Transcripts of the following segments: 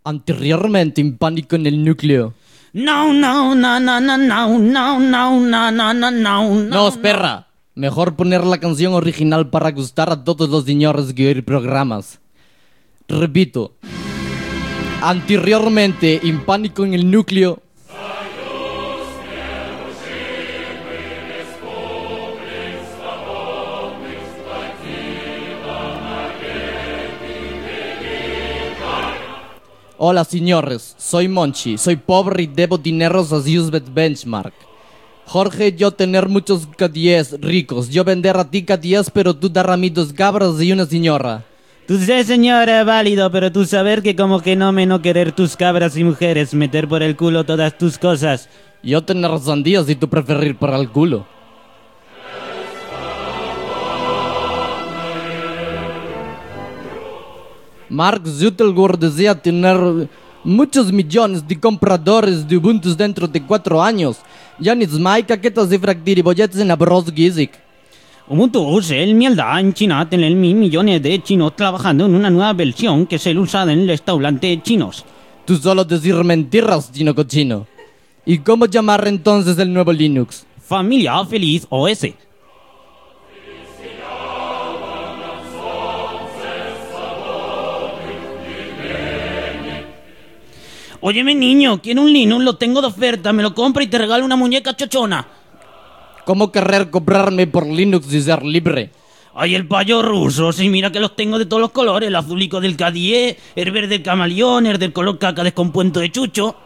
Anteriormente en Pánico en el Núcleo. No, espera. Mejor poner la canción original para gustar a todos los señores que oír programas. Repito. Anteriormente en Pánico en el Núcleo. Hola señores, soy Monchi, soy pobre y debo dineros a Usbet Benchmark. Jorge, yo tener muchos K10 ricos, yo vender a ti K10 pero tú dar a mí 2 cabras y una señora. Tú sé señora válido, pero tú saber que como que no querer tus cabras y mujeres, meter por el culo todas tus cosas. Yo tener sandías y tú preferir para el culo. Mark Zuckerberg desea tener muchos millones de compradores de Ubuntu dentro de 4 años. Janis Mike, ¿qué tal si fractir y bolletes en Abros Gizik? Ubuntu es el mierda en China tener millones de chinos trabajando en una nueva versión que se usa en restaurantes chinos. Tú solo decir mentiras, chino cochino. ¿Y cómo llamar entonces el nuevo Linux? Familia Feliz OS. Óyeme niño, quiero un Linux, lo tengo de oferta, me lo compra y te regalo una muñeca chochona. ¿Cómo querer comprarme por Linux y ser libre? Ay, el payo ruso, sí, mira que los tengo de todos los colores, el azulico del K10, el verde del camaleón, el del color caca descompuesto de chucho.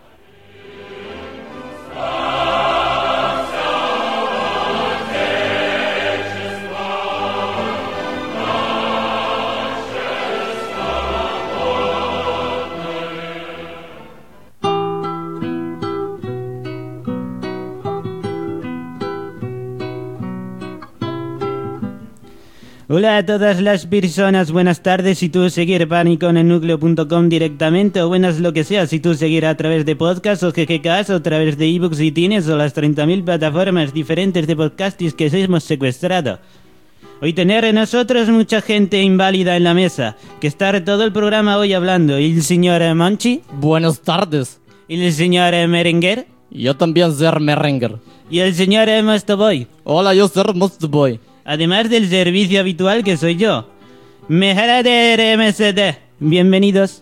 Hola a todas las personas, buenas tardes. Si tú seguir Pánico en el núcleo.com directamente, o buenas lo que sea, si tú seguir a través de podcast o GGKs o a través de ebooks y tienes o las 30.000 plataformas diferentes de podcastis que hemos secuestrado. Hoy tener nosotros mucha gente inválida en la mesa, que estar todo el programa hoy hablando. ¿Y el señor Monchi? Buenas tardes. ¿Y el señor Merenguer? Yo también ser Merenguer. ¿Y el señor Mostoboy? Hola, yo ser Mostoboy. Además del servicio habitual que soy yo. Mejora de MSD. Bienvenidos.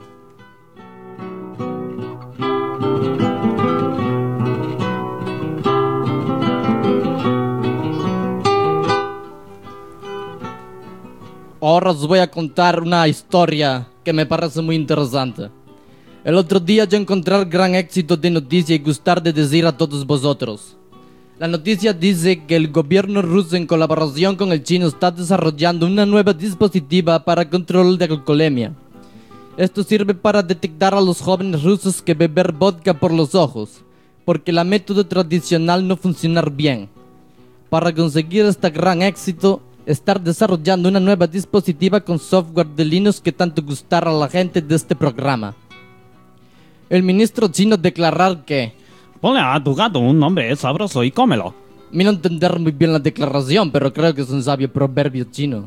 Ahora os voy a contar una historia que me parece muy interesante. El otro día yo encontré el gran éxito de noticia y gustar de decir a todos vosotros. La noticia dice que el gobierno ruso en colaboración con el chino está desarrollando una nueva dispositiva para control de alcoholemia. Esto sirve para detectar a los jóvenes rusos que beber vodka por los ojos, porque la método tradicional no funciona bien. Para conseguir este gran éxito, estar desarrollando una nueva dispositiva con software de Linux que tanto gustará a la gente de este programa. El ministro chino declarar que ponle a tu gato un nombre sabroso y cómelo. Me no entender muy bien la declaración, pero creo que es un sabio proverbio chino.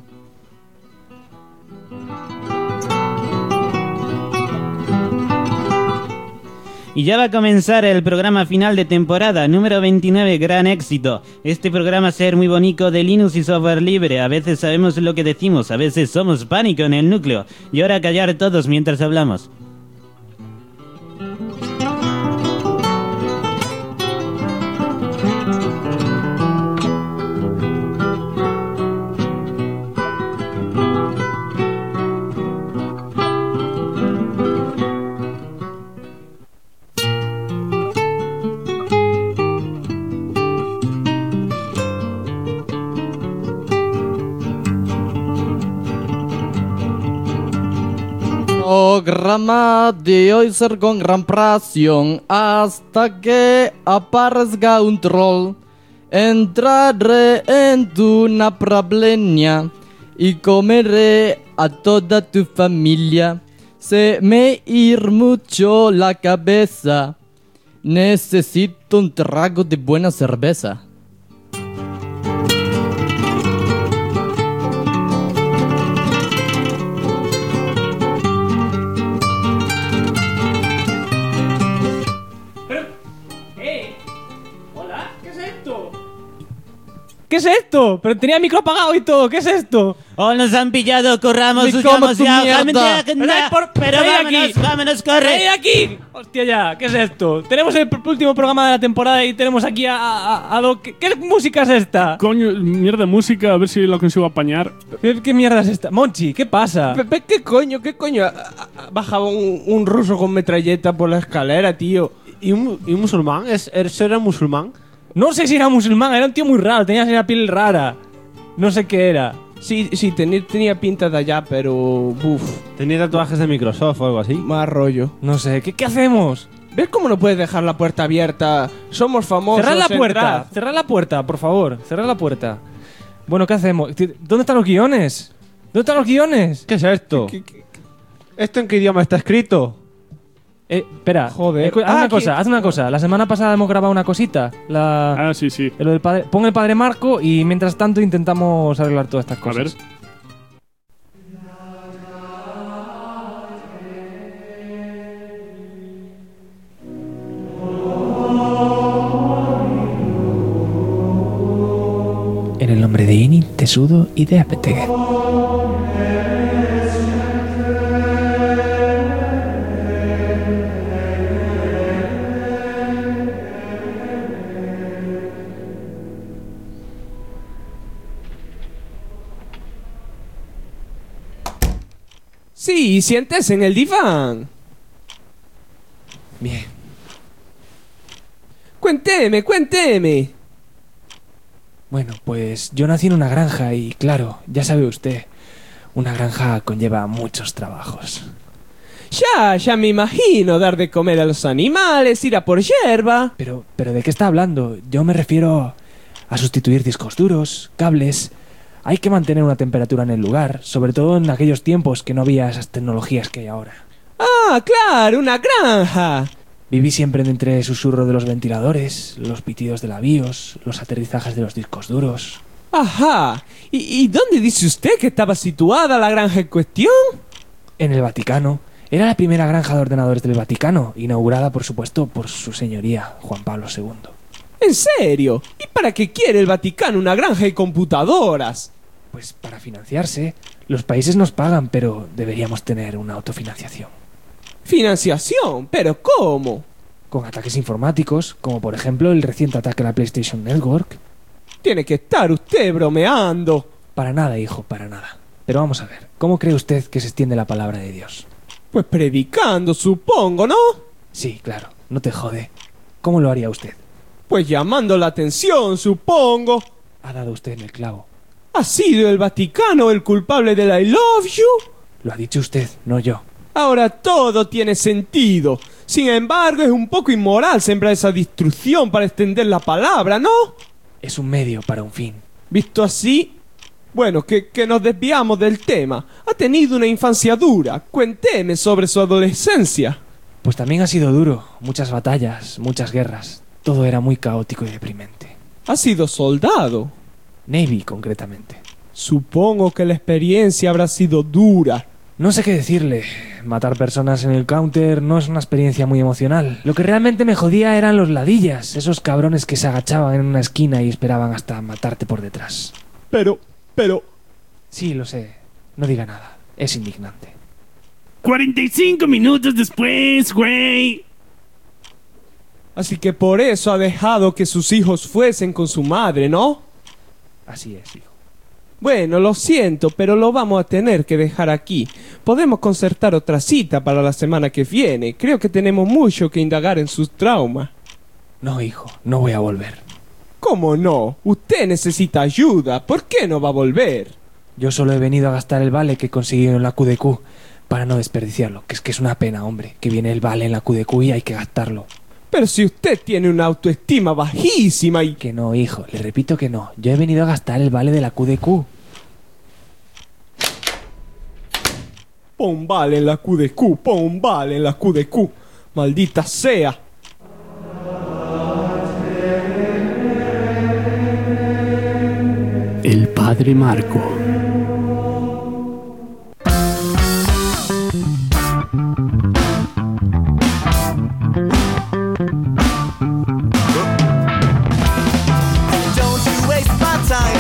Y ya va a comenzar el programa final de temporada, número 29, gran éxito. Este programa ser muy bonito de Linux y software libre. A veces sabemos lo que decimos, a veces somos pánico en el núcleo. Y ahora callar todos mientras hablamos. Programa de hoy ser con gran pasión hasta que aparezca un troll. Entraré en tu naprablenia y comeré a toda tu familia. Se me ir mucho la cabeza. Necesito un trago de buena cerveza. ¿Qué es esto? Pero tenía el micro apagado y todo. ¿Qué es esto? Oh, nos han pillado, corramos, Me huyamos como tu ya. mierda. Pero ¡Ven vámonos, ¡Ven corre. aquí! Hostia ya, ¿qué es esto? Tenemos el último programa de la temporada y tenemos aquí a lo... ¿Qué música es esta? Coño, mierda música, a ver si lo consigo apañar. ¿Qué mierda es esta? Monchi, ¿qué pasa? ¿Qué coño? Bajaba un ruso con metralleta por la escalera, tío. ¿Y un musulmán? ¿Eso era musulmán? No sé si era musulmán, era un tío muy raro, tenía la piel rara. No sé qué era. Sí, tenía pinta de allá, pero... Uf, Tenía tatuajes de Microsoft o algo así. más rollo. No sé, ¿qué hacemos? ¿Ves cómo no puedes dejar la puerta abierta? Somos famosos. Cerrad la puerta, por favor, cerrad la puerta. Bueno, ¿qué hacemos? ¿Dónde están los guiones? ¿Dónde están los guiones? ¿Qué es esto? ¿Esto en qué idioma está escrito? Espera, Joder. haz una cosa. La semana pasada hemos grabado una cosita. Sí. Lo del padre, pon el padre Marco y mientras tanto intentamos arreglar todas estas A cosas. ver. En el nombre de Ini, Tesudo y de Apetege. Sí, siéntese en el diván. Bien. Cuénteme. Bueno, pues yo nací en una granja y claro, ya sabe usted, una granja conlleva muchos trabajos. Ya me imagino dar de comer a los animales, ir a por hierba. Pero ¿de qué está hablando? Yo me refiero a sustituir discos duros, cables. Hay que mantener una temperatura en el lugar, sobre todo en aquellos tiempos que no había esas tecnologías que hay ahora. Ah, claro, una granja. Viví siempre entre el susurro de los ventiladores, los pitidos de la BIOS, los aterrizajes de los discos duros. Ajá. ¿Y dónde dice usted que estaba situada la granja en cuestión? En el Vaticano. Era la primera granja de ordenadores del Vaticano, inaugurada por supuesto por su señoría, Juan Pablo II. ¿En serio? ¿Y para qué quiere el Vaticano una granja de computadoras? Pues para financiarse. Los países nos pagan, pero deberíamos tener una autofinanciación. ¿Financiación? ¿Pero cómo? Con ataques informáticos, como por ejemplo el reciente ataque a la PlayStation Network. Tiene que estar usted bromeando. Para nada, hijo, para nada. Pero vamos a ver, ¿cómo cree usted que se extiende la palabra de Dios? Pues predicando, supongo, ¿no? Sí, claro, no te jode. ¿Cómo lo haría usted? Pues llamando la atención, supongo. Ha dado usted en el clavo. ¿Ha sido el Vaticano el culpable del I love you? Lo ha dicho usted, no yo. Ahora todo tiene sentido. Sin embargo, es un poco inmoral sembrar esa destrucción para extender la palabra, ¿no? Es un medio para un fin. Visto así, bueno, que nos desviamos del tema. Ha tenido una infancia dura. Cuénteme sobre su adolescencia. Pues también ha sido duro. Muchas batallas, muchas guerras. Todo era muy caótico y deprimente. Ha sido soldado. Navy, concretamente. Supongo que la experiencia habrá sido dura. No sé qué decirle. Matar personas en el counter no es una experiencia muy emocional. Lo que realmente me jodía eran los ladillas, esos cabrones que se agachaban en una esquina y esperaban hasta matarte por detrás. Pero... Sí, lo sé. No diga nada. Es indignante. 45 minutos después, güey. Así que por eso ha dejado que sus hijos fuesen con su madre, ¿no? Así es, hijo. Bueno, lo siento, pero lo vamos a tener que dejar aquí. Podemos concertar otra cita para la semana que viene. Creo que tenemos mucho que indagar en sus traumas. No, hijo, no voy a volver. ¿Cómo no? Usted necesita ayuda. ¿Por qué no va a volver? Yo solo he venido a gastar el vale que conseguí en la QDQ para no desperdiciarlo, que es una pena, hombre, que viene el vale en la QDQ y hay que gastarlo. Pero si usted tiene una autoestima bajísima y... Que no, hijo, le repito que no. Yo he venido a gastar el vale de la QDQ. Pon vale en la QDQ, pon vale en la QDQ. Maldita sea. El padre Marco. Don't you waste my time.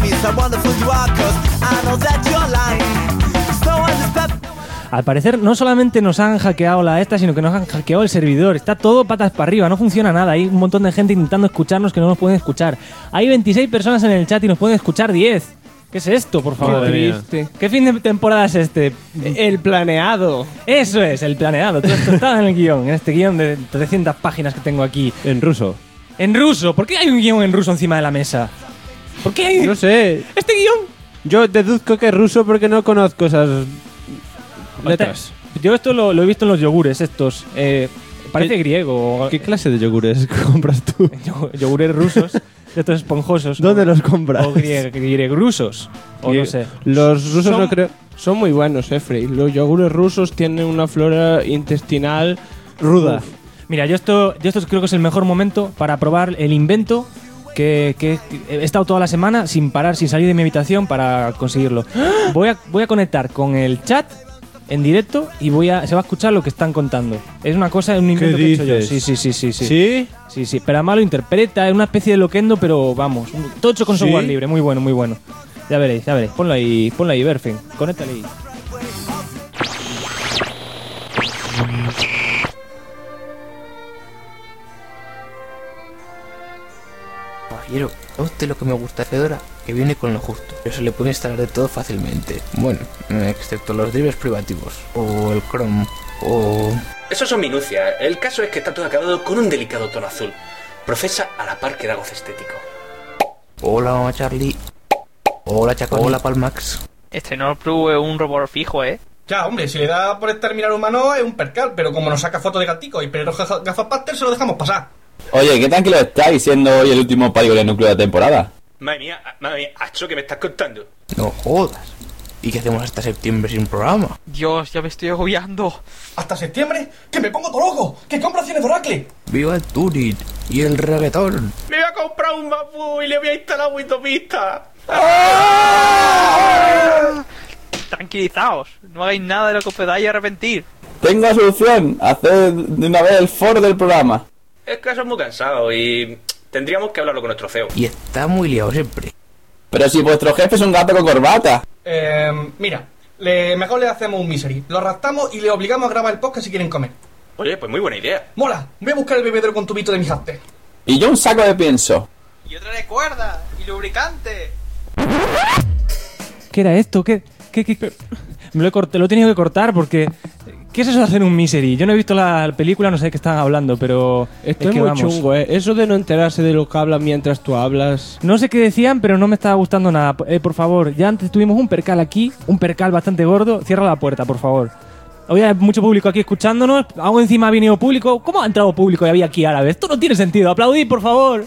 promise how wonderful you are, 'cause I know that you're lying. So I just step. Al parecer no solamente nos han hackeado la esta, sino que nos han hackeado el servidor. Está todo patas para arriba, no funciona nada. Hay un montón de gente intentando escucharnos que no nos pueden escuchar. Hay 26 personas en el chat y nos pueden escuchar 10. ¿Qué es esto, por favor? Qué triste. ¿Qué fin de temporada es este? El planeado. Eso es, el planeado. Todo esto estaba en el guión, en este guión de 300 páginas que tengo aquí. En ruso. En ruso. ¿Por qué hay un guión en ruso encima de la mesa? ¿Por qué hay No sé. este guión? Yo deduzco que es ruso porque no conozco esas letras. Yo esto lo he visto en los yogures estos. Parece griego. ¿Qué clase de yogures compras tú? Yogures rusos. Estos esponjosos. ¿Dónde los compras? O griegrusos. O no sé. Los rusos no creo. Son muy buenos, Frey. Los yogures rusos tienen una flora intestinal Ruda. Uf. Mira, yo esto creo que es el mejor momento para probar el invento que he estado toda la semana sin parar, sin salir de mi habitación para conseguirlo. Voy a conectar con el chat en directo y se va a escuchar lo que están contando. Es una cosa, un invento que he hecho yo. Sí. ¿Sí? Sí, pero además lo interpreta, es una especie de loquendo, pero vamos, todo hecho con software libre, muy bueno, muy bueno. Ya veréis. Ponlo ahí, Berfen, conéctale ahí. Caballero, ¿a usted lo que me gusta de Fedora? Que viene con lo justo, pero se le puede instalar de todo fácilmente. Bueno, excepto los drivers privativos, o el Chrome, o... Eso son minucias. El caso es que está todo acabado con un delicado tono azul. Profesa a la par que da goce estético. Hola, mamá Charlie. Hola, Chaco. Hola, Palmax. Este no es un robot fijo, ¿eh? Ya, hombre, si le da por el terminal humano es un percal, pero como nos saca fotos de gatico y pero gafas pastel se lo dejamos pasar. Oye, ¿qué tranquilo estáis siendo hoy el último Pánico de núcleo de temporada? Madre mía, ¿acho que me estás contando? No jodas. ¿Y qué hacemos hasta septiembre sin programa? Dios, ya me estoy agobiando. ¿Hasta septiembre? ¡Que me pongo todo loco! ¡Que compro acciones de Oracle! ¡Viva el Turit y el reggaetón! Me voy a comprar un Mapu y le voy a instalar Windows Vista. Tranquilizaos, no hagáis nada de lo que os podáis arrepentir. Tengo la solución, hacer de una vez el foro del programa. Es que eso es muy cansado y tendríamos que hablarlo con nuestro CEO. Y está muy liado siempre. Pero si vuestro jefe es un gato con corbata. Mira, mejor le hacemos un misery. Lo arrastramos y le obligamos a grabar el podcast si quieren comer. Oye, pues muy buena idea. Mola, voy a buscar el bebedero con tubito de mis after. Y yo un saco de pienso. Y otra de cuerda y lubricante. ¿Qué era esto? ¿Qué? Lo he tenido que cortar porque... ¿Qué es eso de hacer un misery? Yo no he visto la película, no sé de qué están hablando, pero... Esto es muy chungo, ¿eh? Eso de no enterarse de lo que hablan mientras tú hablas... No sé qué decían, pero no me estaba gustando nada. Por favor, ya antes tuvimos un percal aquí, un percal bastante gordo. Cierra la puerta, por favor. Hoy hay mucho público aquí escuchándonos. Aún encima ha venido público. ¿Cómo ha entrado público y había aquí árabes? Esto no tiene sentido. Aplaudid, por favor.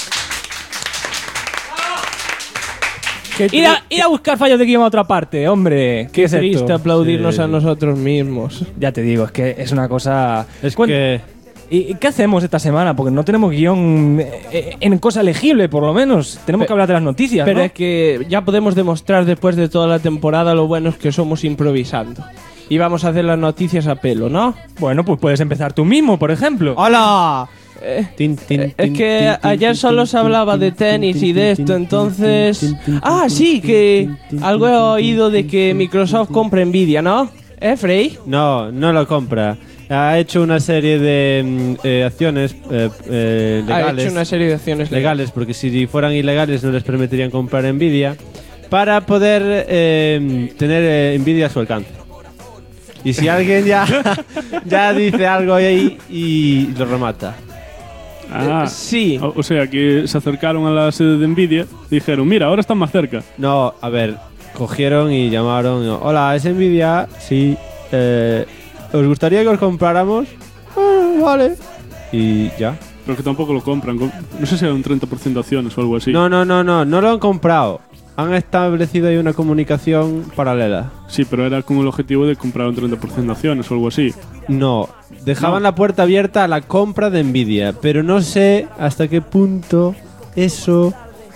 Ir a buscar fallos de guión a otra parte, hombre. Qué triste esto? aplaudirnos a nosotros mismos. Ya te digo, es que es una cosa... que... ¿Y qué hacemos esta semana? Porque no tenemos guión en cosa legible, por lo menos. Tenemos que hablar de las noticias, Pero ¿no? es que ya podemos demostrar después de toda la temporada lo buenos que somos improvisando. Y vamos a hacer las noticias a pelo, ¿no? Bueno, pues puedes empezar tú mismo, por ejemplo. ¡Hola! Es que ayer solo se hablaba de tenis y de esto, entonces... Ah, sí, que algo he oído de que Microsoft compra Nvidia, ¿no? Frey? No lo compra. Ha hecho una serie de acciones legales. Ha hecho una serie de acciones legales, porque si fueran ilegales no les permitirían comprar Nvidia para poder tener Nvidia a su alcance. Y si alguien ya dice algo ahí y lo remata. Sí. O sea, que se acercaron a la sede de Nvidia y dijeron, mira, ahora están más cerca. No, a ver, cogieron y llamaron. Hola, ¿es Nvidia? Sí. ¿Os gustaría que os compráramos? Vale. Y ya. Pero que tampoco lo compran. No sé si era un 30% de acciones o algo así. No lo han comprado. Han establecido ahí una comunicación paralela. Sí, pero era con el objetivo de comprar un 30% de acciones o algo así. No, dejaban la puerta abierta a la compra de Nvidia, pero no sé hasta qué punto eso,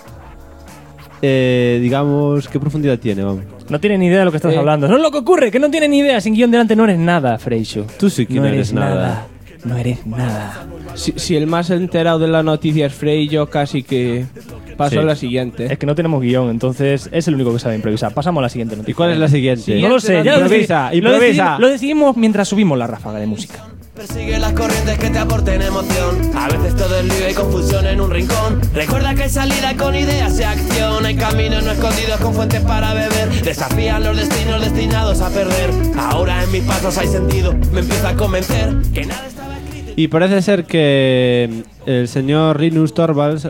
digamos, qué profundidad tiene, vamos. No tiene ni idea de lo que estás hablando. No es lo que ocurre, que no tiene ni idea. Sin guión delante no eres nada, Freixo. Tú sí que no eres nada. no eres nada. Si el más enterado de la noticia es Frey, yo casi que paso a la siguiente. Es que no tenemos guión, entonces es el único que sabe improvisar. Pasamos a la siguiente noticia. ¿Y cuál es la siguiente? No lo sé, ya improvisa. Lo decidimos mientras subimos la ráfaga de música. Persigue las corrientes que te aporten emoción. A veces todo es lío y confusión en un rincón. Recuerda que hay salida con ideas y acción. Hay caminos no escondidos con fuentes para beber. Desafían los destinos destinados a perder. Ahora en mis pasos hay sentido. Me empieza a convencer que nada estaba escrito. Y parece ser que el señor Linus Torvalds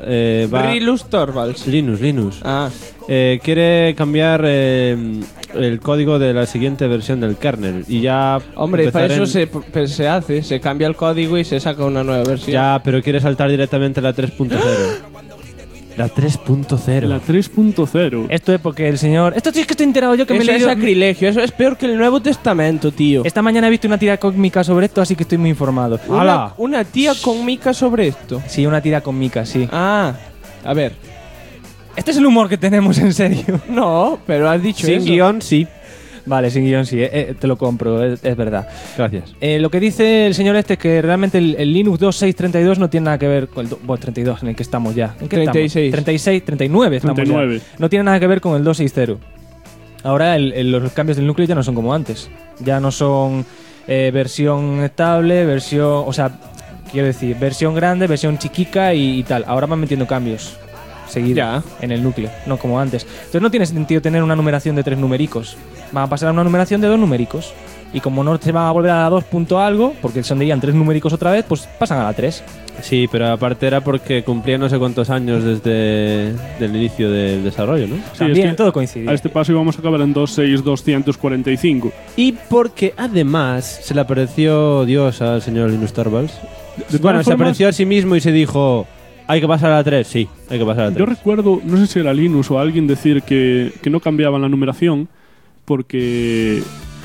Linus. Quiere cambiar el código de la siguiente versión del kernel. Y ya. Hombre, para eso se cambia el código y se saca una nueva versión. Ya, pero quiere saltar directamente a la 3.0. La 3.0. La 3.0. Esto es porque el señor... Esto sí es que estoy enterado yo que me he Eso es leído... sacrilegio, eso es peor que el Nuevo Testamento, tío. Esta mañana he visto una tira cómica sobre esto, así que estoy muy informado. Una tía cómica sobre esto. Sí, una tira cómica, sí. Ah, a ver. Este es el humor que tenemos, en serio. No, pero has dicho sin eso. guión, sí. Vale, sin guión, sí, te lo compro, es verdad. Gracias. Lo que dice el señor este es que realmente el Linux 2.6.32 no tiene nada que ver con el 32 en el que estamos ya. ¿En qué 36. estamos? 36, 39 estamos 39. ya. No tiene nada que ver con el 2.6.0. Ahora los cambios del núcleo ya no son como antes. Ya no son versión estable, versión... O sea, quiero decir, versión grande, versión chiquica y tal. Ahora van metiendo cambios seguidos en el núcleo, no como antes. Entonces no tiene sentido tener una numeración de 3 numéricos. Van a pasar a una numeración de 2 numéricos. Y como no se van a volver a la 2 punto algo, porque sonderían 3 numéricos otra vez, pues pasan a la 3. Sí, pero aparte era porque cumplía no sé cuántos años desde el inicio del desarrollo, ¿no? Sí, También es que todo coincide. A este paso íbamos a acabar en 2.6.245. Y porque además se le apareció Dios al señor Linus Torvalds. Bueno, se apareció a sí mismo y se dijo... ¿Hay que pasar a la 3? Sí, hay que pasar a la 3. Yo recuerdo, no sé si era Linus o alguien decir que no cambiaban la numeración porque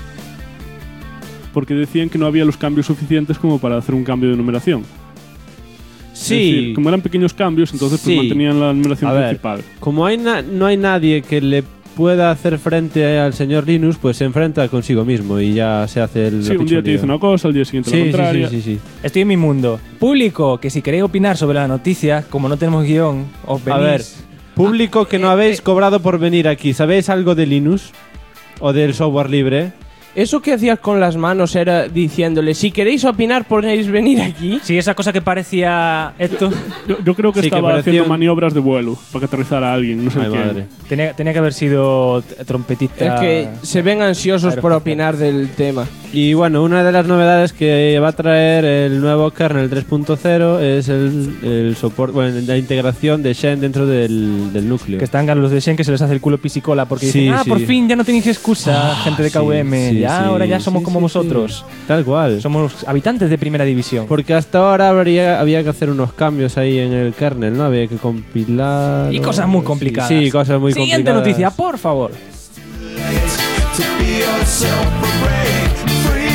decían que no había los cambios suficientes como para hacer un cambio de numeración. Sí. Es decir, como eran pequeños cambios, entonces pues mantenían la numeración principal. Como no hay nadie que le pueda hacer frente al señor Linus, pues se enfrenta consigo mismo y ya se hace el... Sí, un día te dice una cosa, al día siguiente la contraria. Sí. Estoy en mi mundo. Público, que si queréis opinar sobre la noticia, como no tenemos guión, os venís... A ver, público que no habéis cobrado por venir aquí, ¿sabéis algo de Linux? ¿O del software libre? Eso que hacías con las manos era diciéndole, si queréis opinar, podéis venir aquí. Sí, esa cosa que parecía esto. Yo creo que Sí, que estaba parecía haciendo un- maniobras de vuelo para que aterrizara alguien, no sé Ay, quién. madre. Tenía que haber sido trompetista. Es que se ven ansiosos por opinar del tema. Y bueno, una de las novedades que va a traer el nuevo kernel 3.0 es el soporte, bueno, la integración de Xen dentro del núcleo. Que están los de Shen que se les hace el culo pisicola porque Sí, dicen, sí. por fin ya no tenéis excusa, gente de KVM. sí, ya sí, ahora ya somos sí, como sí, vosotros. sí. Tal cual. Somos habitantes de primera división. Porque hasta ahora había que hacer unos cambios ahí en el kernel, ¿no? Había que compilar... Y cosas muy complicadas. Sí, cosas muy Siguiente complicadas. noticia, por favor. To be yourself and break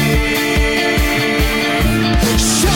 free.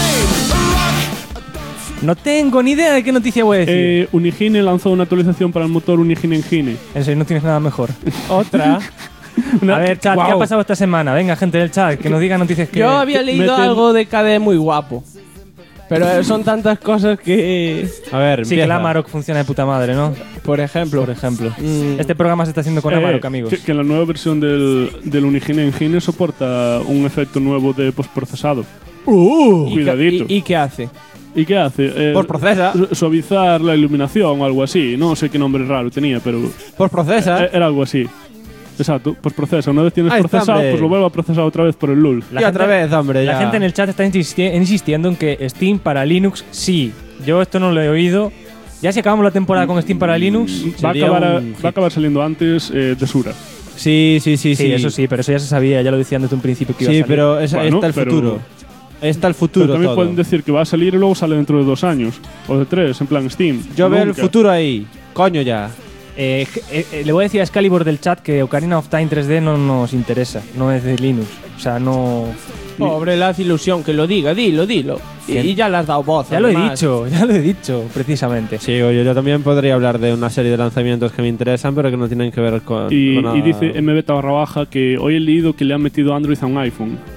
Shame, No tengo ni idea de qué noticia voy a decir. Unigine lanzó una actualización para el motor Unigine Engine. En serio, no tienes nada mejor. Otra. A ver, chat, ¿qué ha Guau. pasado esta semana? Venga, gente del chat, que nos digan noticias que... Yo había leído meten- algo de KDE muy guapo. Pero son tantas cosas que... A ver, Sí, que el empieza. Amarok funciona de puta madre, ¿no? Por ejemplo. Por ejemplo. Mm. Este programa se está haciendo con Amarok, amigos. Que la nueva versión del Unigine Engine soporta un efecto nuevo de postprocesado. Cuidadito. ¿Y qué hace? ¿Y qué hace? Postprocesa. Suavizar la iluminación o algo así. No sé qué nombre raro tenía, pero Postprocesa. era algo así. Exacto, pues procesa. Una vez tienes Ahí está, procesado, hombre. pues lo vuelvo a procesar otra vez por el LUL. Y otra vez, hombre, La ya. gente en el chat está insistiendo en que Steam para Linux, sí. Yo esto no lo he oído. Ya si acabamos la temporada con Steam para Linux... Va a Sería acabar, un va a acabar saliendo antes de Sura. Sí. Sí, eso sí, pero eso ya se sabía, ya lo decían desde un principio que iba a Sí, salir. pero Bueno, está el pero- futuro. Está el Pero futuro también todo. pueden decir que va a salir y luego sale dentro de 2 años. O de 3, en plan Steam. Yo veo el Nunca. futuro ahí. Coño ya. Le voy a decir a Excalibur del chat que Ocarina of Time 3D no nos interesa, no es de Linux. O sea, no... Pobre, le hace ilusión que lo diga, dilo. Y ya le has dado voz. Ya lo he además. dicho, precisamente. Sí, oye, yo también podría hablar de una serie de lanzamientos que me interesan, pero que no tienen que ver con... Y con nada. dice mbeta_baja que hoy he leído que le han metido Android a un iPhone.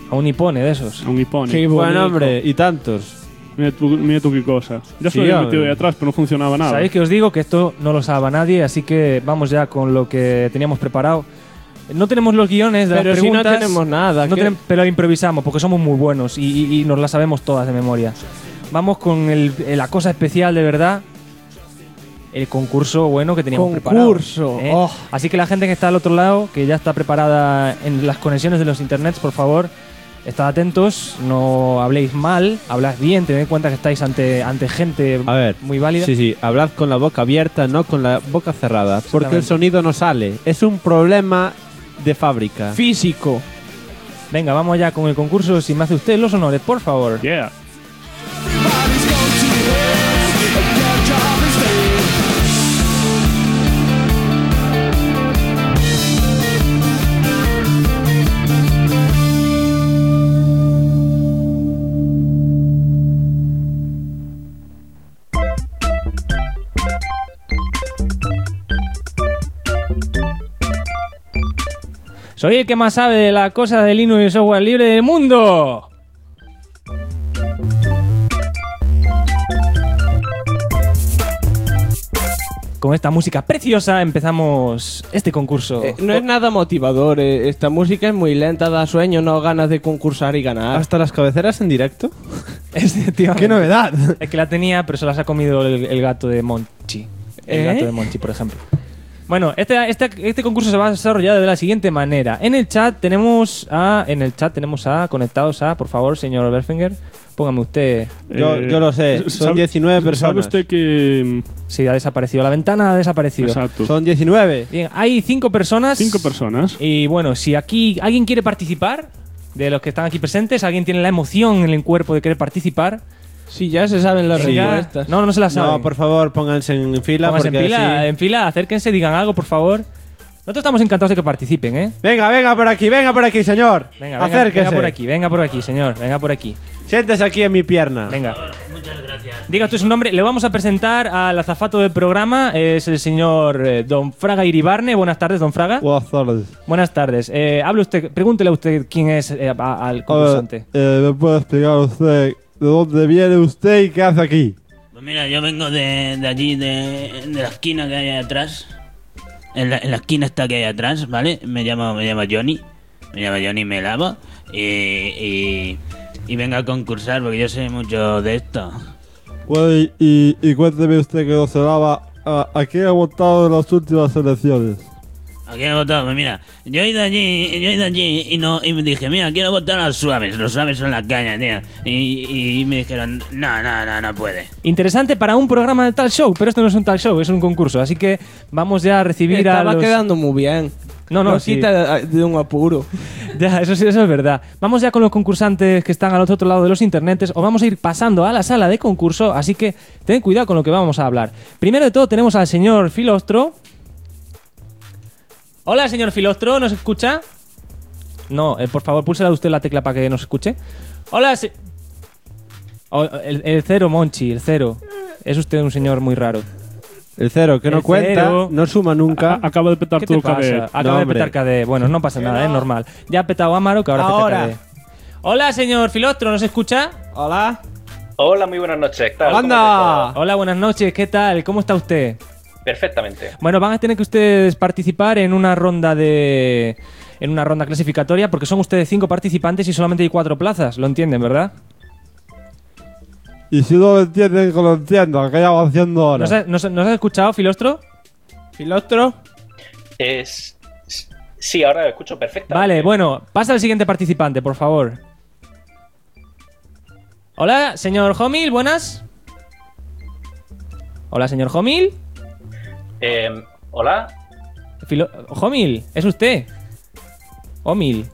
A un hipone de esos. A un hipone. Qué Buen bonito. hombre, y tantos. Mira tú qué cosa. Yo Sí, soy hombre. metido ahí atrás, pero no funcionaba nada. Sabéis que os digo que esto no lo sabe nadie, así que vamos ya con lo que teníamos preparado. No tenemos los guiones de Pero las si no preguntas. tenemos nada, ¿qué? Pero improvisamos porque somos muy buenos y nos las sabemos todas de memoria. Vamos con la cosa especial de verdad. El concurso bueno que teníamos Concurso, preparado. oh. Así que la gente que está al otro lado, que ya está preparada en las conexiones de los internets, por favor, estad atentos, no habléis mal, hablad bien, tened en cuenta que estáis ante gente A ver, muy válida. Sí, hablad con la boca abierta, no con la boca cerrada, porque el Exactamente. sonido no sale. Es un problema de fábrica. Físico. Venga, vamos ya con el concurso. Si me hace usted los honores, por favor. Yeah. Soy el que más sabe de la cosa de Linux y el software libre del mundo. Con esta música preciosa empezamos este concurso. No es nada motivador. Esta música es muy lenta, da sueño, no ganas de concursar y ganar. ¿Hasta las cabeceras en directo? Efectivamente. ¡Qué novedad! Es que la tenía, pero se las ha comido el gato de Monchi. El gato de Monchi, por ejemplo. Bueno, este concurso se va a desarrollar de la siguiente manera. En el chat tenemos conectados a, por favor, señor Berfinger, póngame usted. Yo lo sé, son 19 personas. ¿Sabe usted que...? Sí, ha desaparecido. La ventana ha desaparecido. Exacto. Son 19. Bien, hay 5 personas. 5 personas. Y bueno, si aquí alguien quiere participar, de los que están aquí presentes, alguien tiene la emoción en el cuerpo de querer participar. Sí, ya se saben las respuestas. No se las saben. No, por favor, pónganse en fila. Pónganse porque en fila, acérquense, digan algo, por favor. Nosotros estamos encantados de que participen, ¿eh? Venga por aquí, señor. Acérquese. Venga por aquí, señor. Venga por aquí. Siéntese aquí en mi pierna. Venga. Muchas gracias. Diga tú su nombre. Le vamos a presentar al azafato del programa. Es el señor Don Fraga Iribarne. Buenas tardes, Don Fraga. Buenas tardes. Buenas tardes. Hable usted, pregúntele a usted quién es al concursante. ¿Me puede explicar usted de dónde viene usted y qué hace aquí? Pues mira, yo vengo de allí, de la esquina que hay ahí atrás. En la esquina esta que hay atrás, ¿vale? Me llamo Johnny. Me llamo Johnny Melavo. Y vengo a concursar porque yo sé mucho de esto. Bueno, y cuénteme usted que no se lava. ¿A quién ha votado en las últimas elecciones? ¿A quién he votado? Pues mira, yo he ido allí y me dije, mira, quiero votar a los suaves son la caña, tío. Y me dijeron, no puede. Interesante para un programa de talk show, pero esto no es un talk show, es un concurso. Así que vamos ya a recibir a los... Estaba quedando muy bien. No, sí. Quita de un apuro. Ya, eso sí, eso es verdad. Vamos ya con los concursantes que están al otro lado de los internets. Os vamos a ir pasando a la sala de concurso, así que ten cuidado con lo que vamos a hablar. Primero de todo tenemos al señor Filostro. Hola, señor Filostro, ¿nos escucha? No, por favor, púlsela usted la tecla para que nos escuche. Hola, el cero, Monchi, el cero. Es usted un señor muy raro. El cero, que no cuenta, no suma nunca. Acaba de petar ¿Qué tu te pasa? KD. Acaba de petar KD. Bueno, no pasa nada, es normal. Ya ha petado Amaro, que ahora peta KD. Hola, señor Filostro, ¿nos escucha? Hola. Hola, muy buenas noches. ¿Qué tal? ¡Anda! Hola, buenas noches, ¿qué tal? ¿Cómo está usted? Perfectamente. Bueno, van a tener que ustedes participar en una ronda clasificatoria porque son ustedes 5 participantes y solamente hay 4 plazas. ¿Lo entienden, verdad? Y si no lo entienden, que lo entiendan, que ya va haciendo ahora. ¿Nos has escuchado, Filostro? ¿Filostro? Sí, ahora lo escucho perfectamente. Vale, bueno, pasa al siguiente participante, por favor. Hola, señor Homil, buenas. Hola, señor Homil. Hola. Homil, ¿es usted? Homil.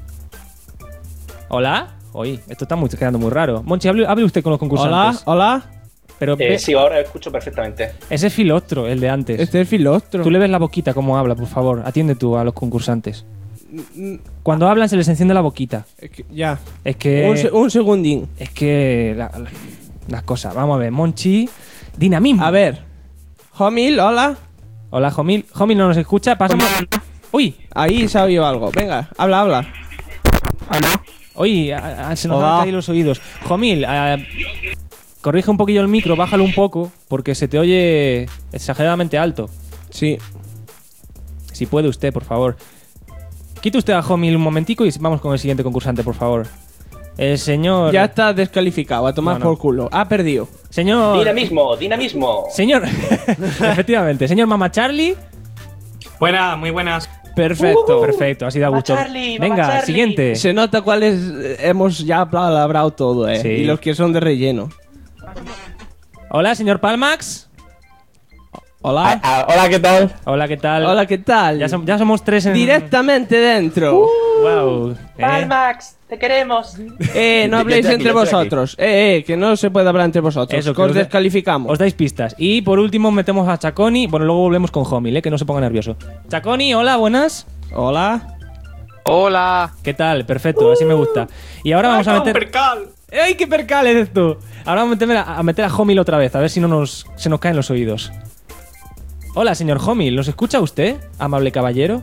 Hola. Oye, esto está quedando muy raro. Monchi, hable usted con los concursantes. Hola. Pero sí, ahora lo escucho perfectamente. Ese es Filostro, el de antes. Este es Filostro. Tú le ves la boquita como habla, por favor. Atiende tú a los concursantes. Cuando hablan se les enciende la boquita. Ya. Es que... Un segundín. Es que... Las cosas. Vamos a ver. Monchi... Dinamismo. A ver. Homil, hola. Hola, Homil. Homil no nos escucha. Pasamos... ¡Uy! Ahí se ha oído algo. Venga, habla. Oye, se nos Hola. han caído los oídos. Jomil, corrige un poquillo el micro, bájalo un poco, porque se te oye exageradamente alto. Sí. Si puede usted, por favor. Quite usted a Jomil un momentico y vamos con el siguiente concursante, por favor. El señor... Ya está descalificado, a tomar por culo. Ha perdido. Señor... Dinamismo. Señor... Efectivamente. Señor Mama Charlie. Buenas, muy buenas. Perfecto. Perfecto, así da gusto. Venga, siguiente. Se nota cuáles hemos ya palabrado todo, Sí. Y los que son de relleno. Hola, señor Palmax. Hola. Hola, ¿qué tal? Hola, ¿qué tal? Hola, ¿qué tal? Ya somos 3 en... Directamente dentro. Wow. Palmax, te queremos. No habléis entre vosotros. Que no se puede hablar entre vosotros. Eso, que os descalificamos. Os dais pistas. Y por último metemos a Chaconi. Bueno, luego volvemos con Jomil, que no se ponga nervioso. Chaconi, hola, buenas. Hola. Hola. ¿Qué tal? Perfecto, así me gusta. Y ahora vamos a meter... percal! ¡Ay, qué percal es esto! Ahora vamos a meter a Jomil otra vez, a ver si no se nos caen los oídos. Hola, señor Jomil, ¿nos escucha usted, amable caballero?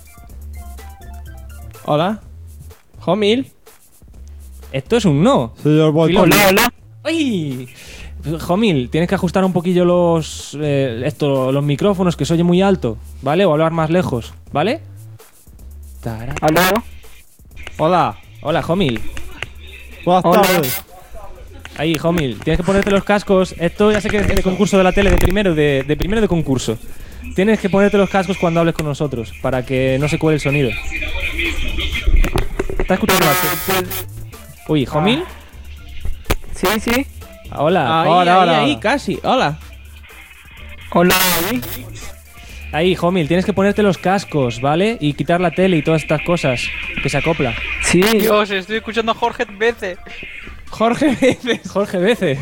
Hola. Jomil. Esto es un no. Señor Monchi. Hola. ¡Ay! Jomil, tienes que ajustar un poquillo los micrófonos, que se oye muy alto, ¿vale? O hablar más lejos, ¿vale? Hola. Hola, Jomil. Buenas tardes. Ahí, Jomil, tienes que ponerte los cascos. Esto ya sé que es de concurso de la tele, de primero de concurso. Tienes que ponerte los cascos cuando hables con nosotros, para que no se cuele el sonido. ¿Estás escuchando? Uy, ¿Jomil? Sí. Hola. Ahí, casi. Hola. Hola. Ahí, Jomil, tienes que ponerte los cascos, ¿vale? Y quitar la tele y todas estas cosas, que se acopla. Sí. Dios, estoy escuchando a Jorge veces. Jorge Bece.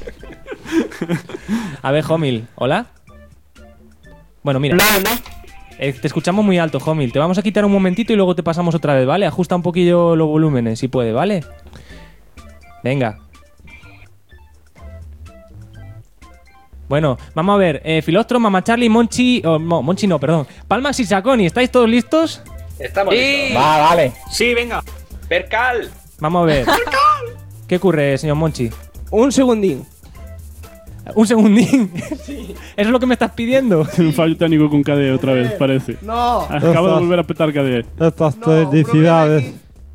A ver, Jomil, ¿hola? Bueno, mira. Te escuchamos muy alto, Jomil. Te vamos a quitar un momentito y luego te pasamos otra vez, ¿vale? Ajusta un poquillo los volúmenes, si puede, ¿vale? Venga. Bueno, vamos a ver. Filostro, Mama Charlie, Monchi... Monchi no, perdón. Palmax y Chaconi, ¿estáis todos listos? Estamos listos. Vale. Sí, venga. Percal. Vamos a ver. ¿Qué ocurre, señor Monchi? Un segundín. ¿Un segundín? Sí. ¿Eso es lo que me estás pidiendo? Un fallo técnico con KDE otra vez, parece. No. Acabo de volver a petar KDE. Estas felicidades.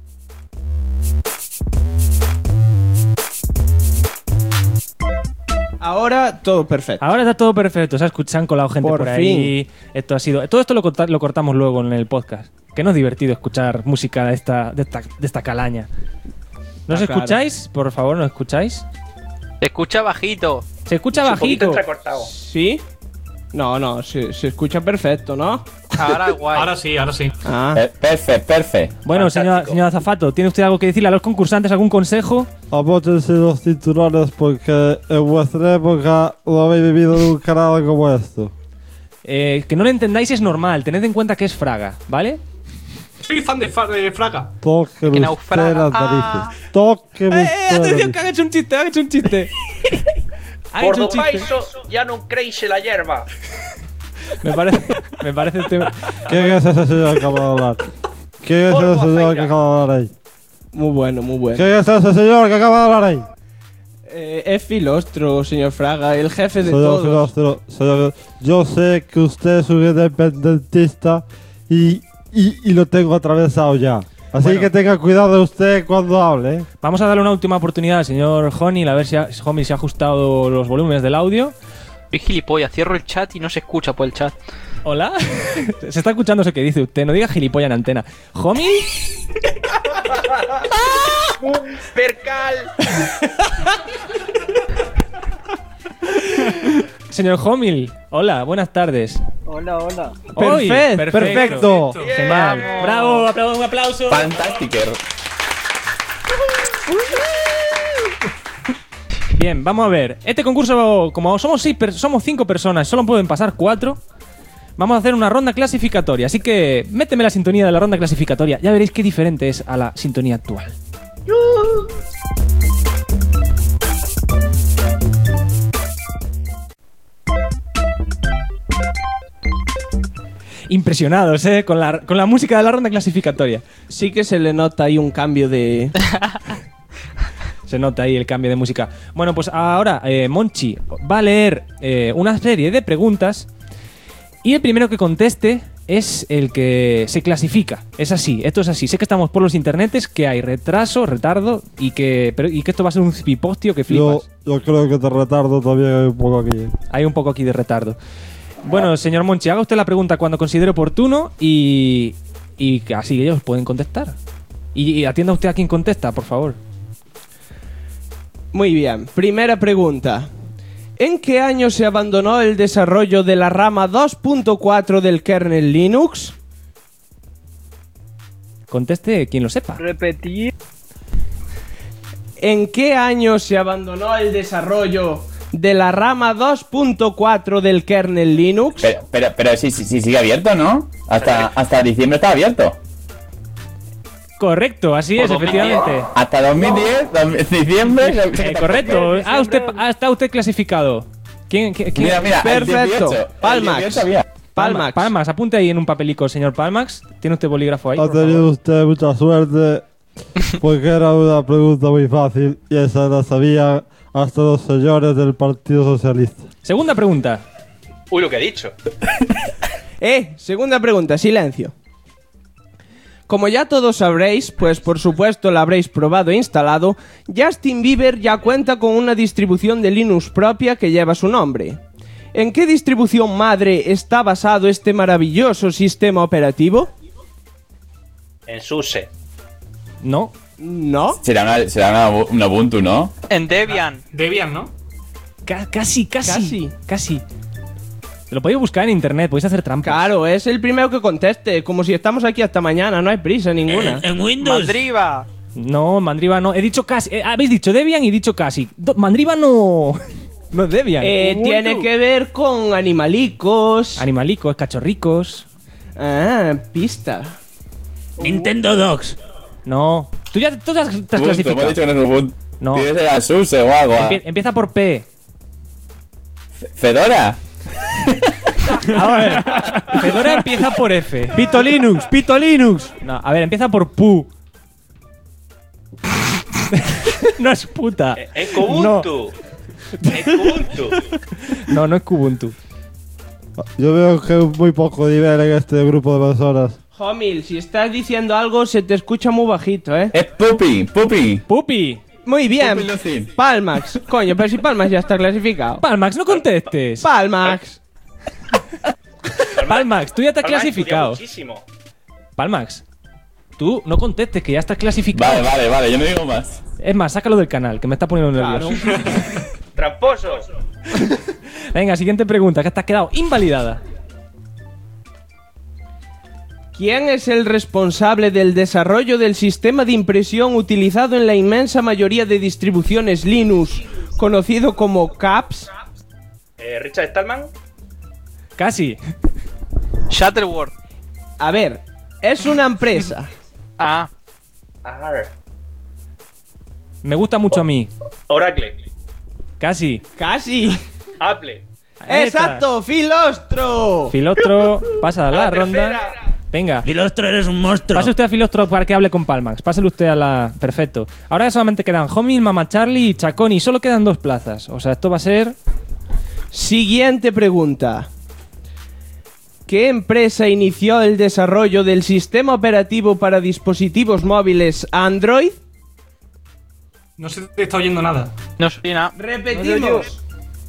Ahora todo perfecto. Ahora está todo perfecto. Se han colado gente por ahí. Esto ha sido... Todo esto lo cortamos luego en el podcast. Que no es divertido escuchar música de esta calaña. ¿Nos escucháis? Por favor, ¿nos escucháis? Se escucha bajito. Se escucha bajito. ¿Sí? No, se escucha perfecto, ¿no? Ahora guay. Ahora sí. Perfecto. Bueno, señor azafato, ¿tiene usted algo que decirle a los concursantes? ¿Algún consejo? Abróchense los cinturones porque en vuestra época no habéis vivido nunca nada como esto. Que no lo entendáis es normal. Tened en cuenta que es Fraga, ¿vale? Soy fan de Fraga. Tóqueme usted las narices. Tóqueme usted Atención, que han hecho un chiste. Por do paiso ya no creéis en la hierba. Me parece ¿Quién es ese señor que acaba de hablar? ¿Quién es ese señor que acaba de hablar ahí? Muy bueno. ¿Quién es ese señor que acaba de hablar ahí? Es Filostro, señor Fraga, el jefe de Señor todos. Filostro, yo sé que usted es un independentista y lo tengo atravesado ya. Así que tenga cuidado usted cuando hable. Vamos a darle una última oportunidad al señor Honil, a ver si Homil se ha ajustado los volúmenes del audio. Soy gilipollas, cierro el chat y no se escucha por el chat. ¿Hola? Se está escuchando eso que dice usted, no diga gilipollas en antena. ¿Homil? Percal. Señor Homil, hola, buenas tardes. Hola. Perfecto. Genial. Bravo, un aplauso. Fantástico. Bien, vamos a ver. Este concurso, como somos 5 personas, solo pueden pasar 4. Vamos a hacer una ronda clasificatoria. Así que méteme la sintonía de la ronda clasificatoria. Ya veréis qué diferente es a la sintonía actual. impresionados, con la música de la ronda clasificatoria. Sí que se le nota ahí un cambio de... Se nota ahí el cambio de música. Bueno, pues ahora Monchi va a leer una serie de preguntas y el primero que conteste es el que se clasifica. Es así, esto es así. Sé que estamos por los internetes, que hay retraso, retardo y que esto va a ser un cipipostio que flipas. Yo creo que de retardo también hay un poco aquí. Hay un poco aquí de retardo. Bueno, señor Monchi, haga usted la pregunta cuando considere oportuno y así ellos pueden contestar. Y atienda usted a quien contesta, por favor. Muy bien, primera pregunta. ¿En qué año se abandonó el desarrollo de la rama 2.4 del kernel Linux? Conteste quien lo sepa. Repetir. ¿En qué año se abandonó el desarrollo de la rama 2.4 del kernel Linux? Pero sí sigue abierto, ¿no? Hasta diciembre está abierto. Correcto, así es, efectivamente. Hasta 2010, diciembre. Correcto. Está usted clasificado. ¿Quién? Mira, perfecto. 18, Palmax, apunte ahí en un papelico, señor Palmax. ¿Tiene usted bolígrafo ahí? Ha tenido usted mucha suerte porque era una pregunta muy fácil y esa la sabían hasta los señores del Partido Socialista. Segunda pregunta. Uy, lo que he dicho. Segunda pregunta, silencio. Como ya todos sabréis, pues por supuesto la habréis probado e instalado, Justin Bieber ya cuenta con una distribución de Linux propia que lleva su nombre. ¿En qué distribución madre está basado este maravilloso sistema operativo? En SUSE. ¿No? Será una Ubuntu, ¿no? En Debian. Debian, ¿no? Casi. Lo podéis buscar en internet, podéis hacer trampas. Claro, es el primero que conteste, como si estamos aquí hasta mañana, no hay prisa ninguna. En Windows. Mandriva. No, Mandriva no. He dicho casi. Habéis dicho Debian y dicho casi. Mandriva no. No es Debian. Tiene que ver con animalicos. Animalicos, cachorricos. Pista. Nintendo Docs. No. Tú ya estás clasificado. Hemos dicho que no es Ubuntu. No. Tienes que ser a SUSE o algo. Empieza por P. ¿Fedora? A ver. Fedora empieza por F. Pito Linux. No, a ver, empieza por Pu. No es puta. Es Kubuntu. Es Kubuntu. No es Kubuntu. Yo veo que hay muy poco nivel en este grupo de personas. Homil, si estás diciendo algo se te escucha muy bajito, ¿eh? Es Puppy. Muy bien. Palmax. Coño, pero si Palmax ya está clasificado. Palmax, no contestes. Palmax, tú ya estás clasificado. Muchísimo. Palmax, tú no contestes, que ya estás clasificado. Vale, yo no digo más. Es más, sácalo del canal, que me está poniendo nervioso. Tramposos. Venga, siguiente pregunta, que te has quedado invalidada. ¿quién es el responsable del desarrollo del sistema de impresión utilizado en la inmensa mayoría de distribuciones Linux, conocido como CAPS? Richard Stallman. Casi. Shuttleworth. A ver, es una empresa. Me gusta mucho a mí. Oracle. Casi. Apple. ¡Exacto! ¡Filostro! Filostro, pasa la ronda. Venga. Filostro, eres un monstruo. Pase usted a Filostro para que hable con Palmax. Pásele usted a la... Perfecto. Ahora solamente quedan Homie, Mama Charlie y Chaconi. Solo quedan 2 plazas. O sea, esto va a ser... Siguiente pregunta. ¿Qué empresa inició el desarrollo del sistema operativo para dispositivos móviles Android? No se te está oyendo nada. No soy nada. Repetimos.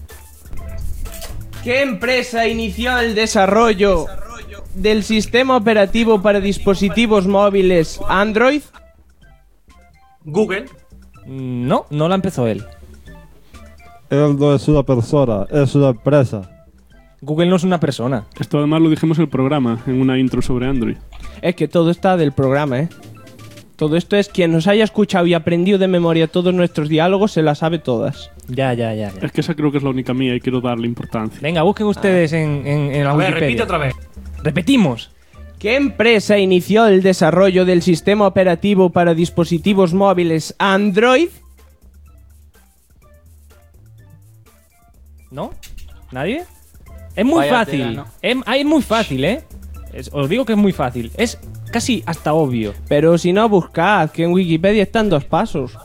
¿Qué empresa inició el desarrollo del sistema operativo para dispositivos móviles Android? Google. No la empezó él. Él no es una persona, es una empresa. Google no es una persona. Esto además lo dijimos en el programa, en una intro sobre Android. Es que todo está del programa, ¿eh? Todo esto es quien nos haya escuchado y aprendido de memoria todos nuestros diálogos, se las sabe todas. Ya. Es que esa creo que es la única mía y quiero darle importancia. Venga, busquen ustedes en la Wikipedia. Repite otra vez. Repetimos. ¿Qué empresa inició el desarrollo del sistema operativo para dispositivos móviles Android? ¿No? ¿Nadie? Es muy fácil. Es muy fácil, ¿eh? Os digo que es muy fácil. Es casi hasta obvio. Pero si no, buscad, que en Wikipedia están 2 pasos.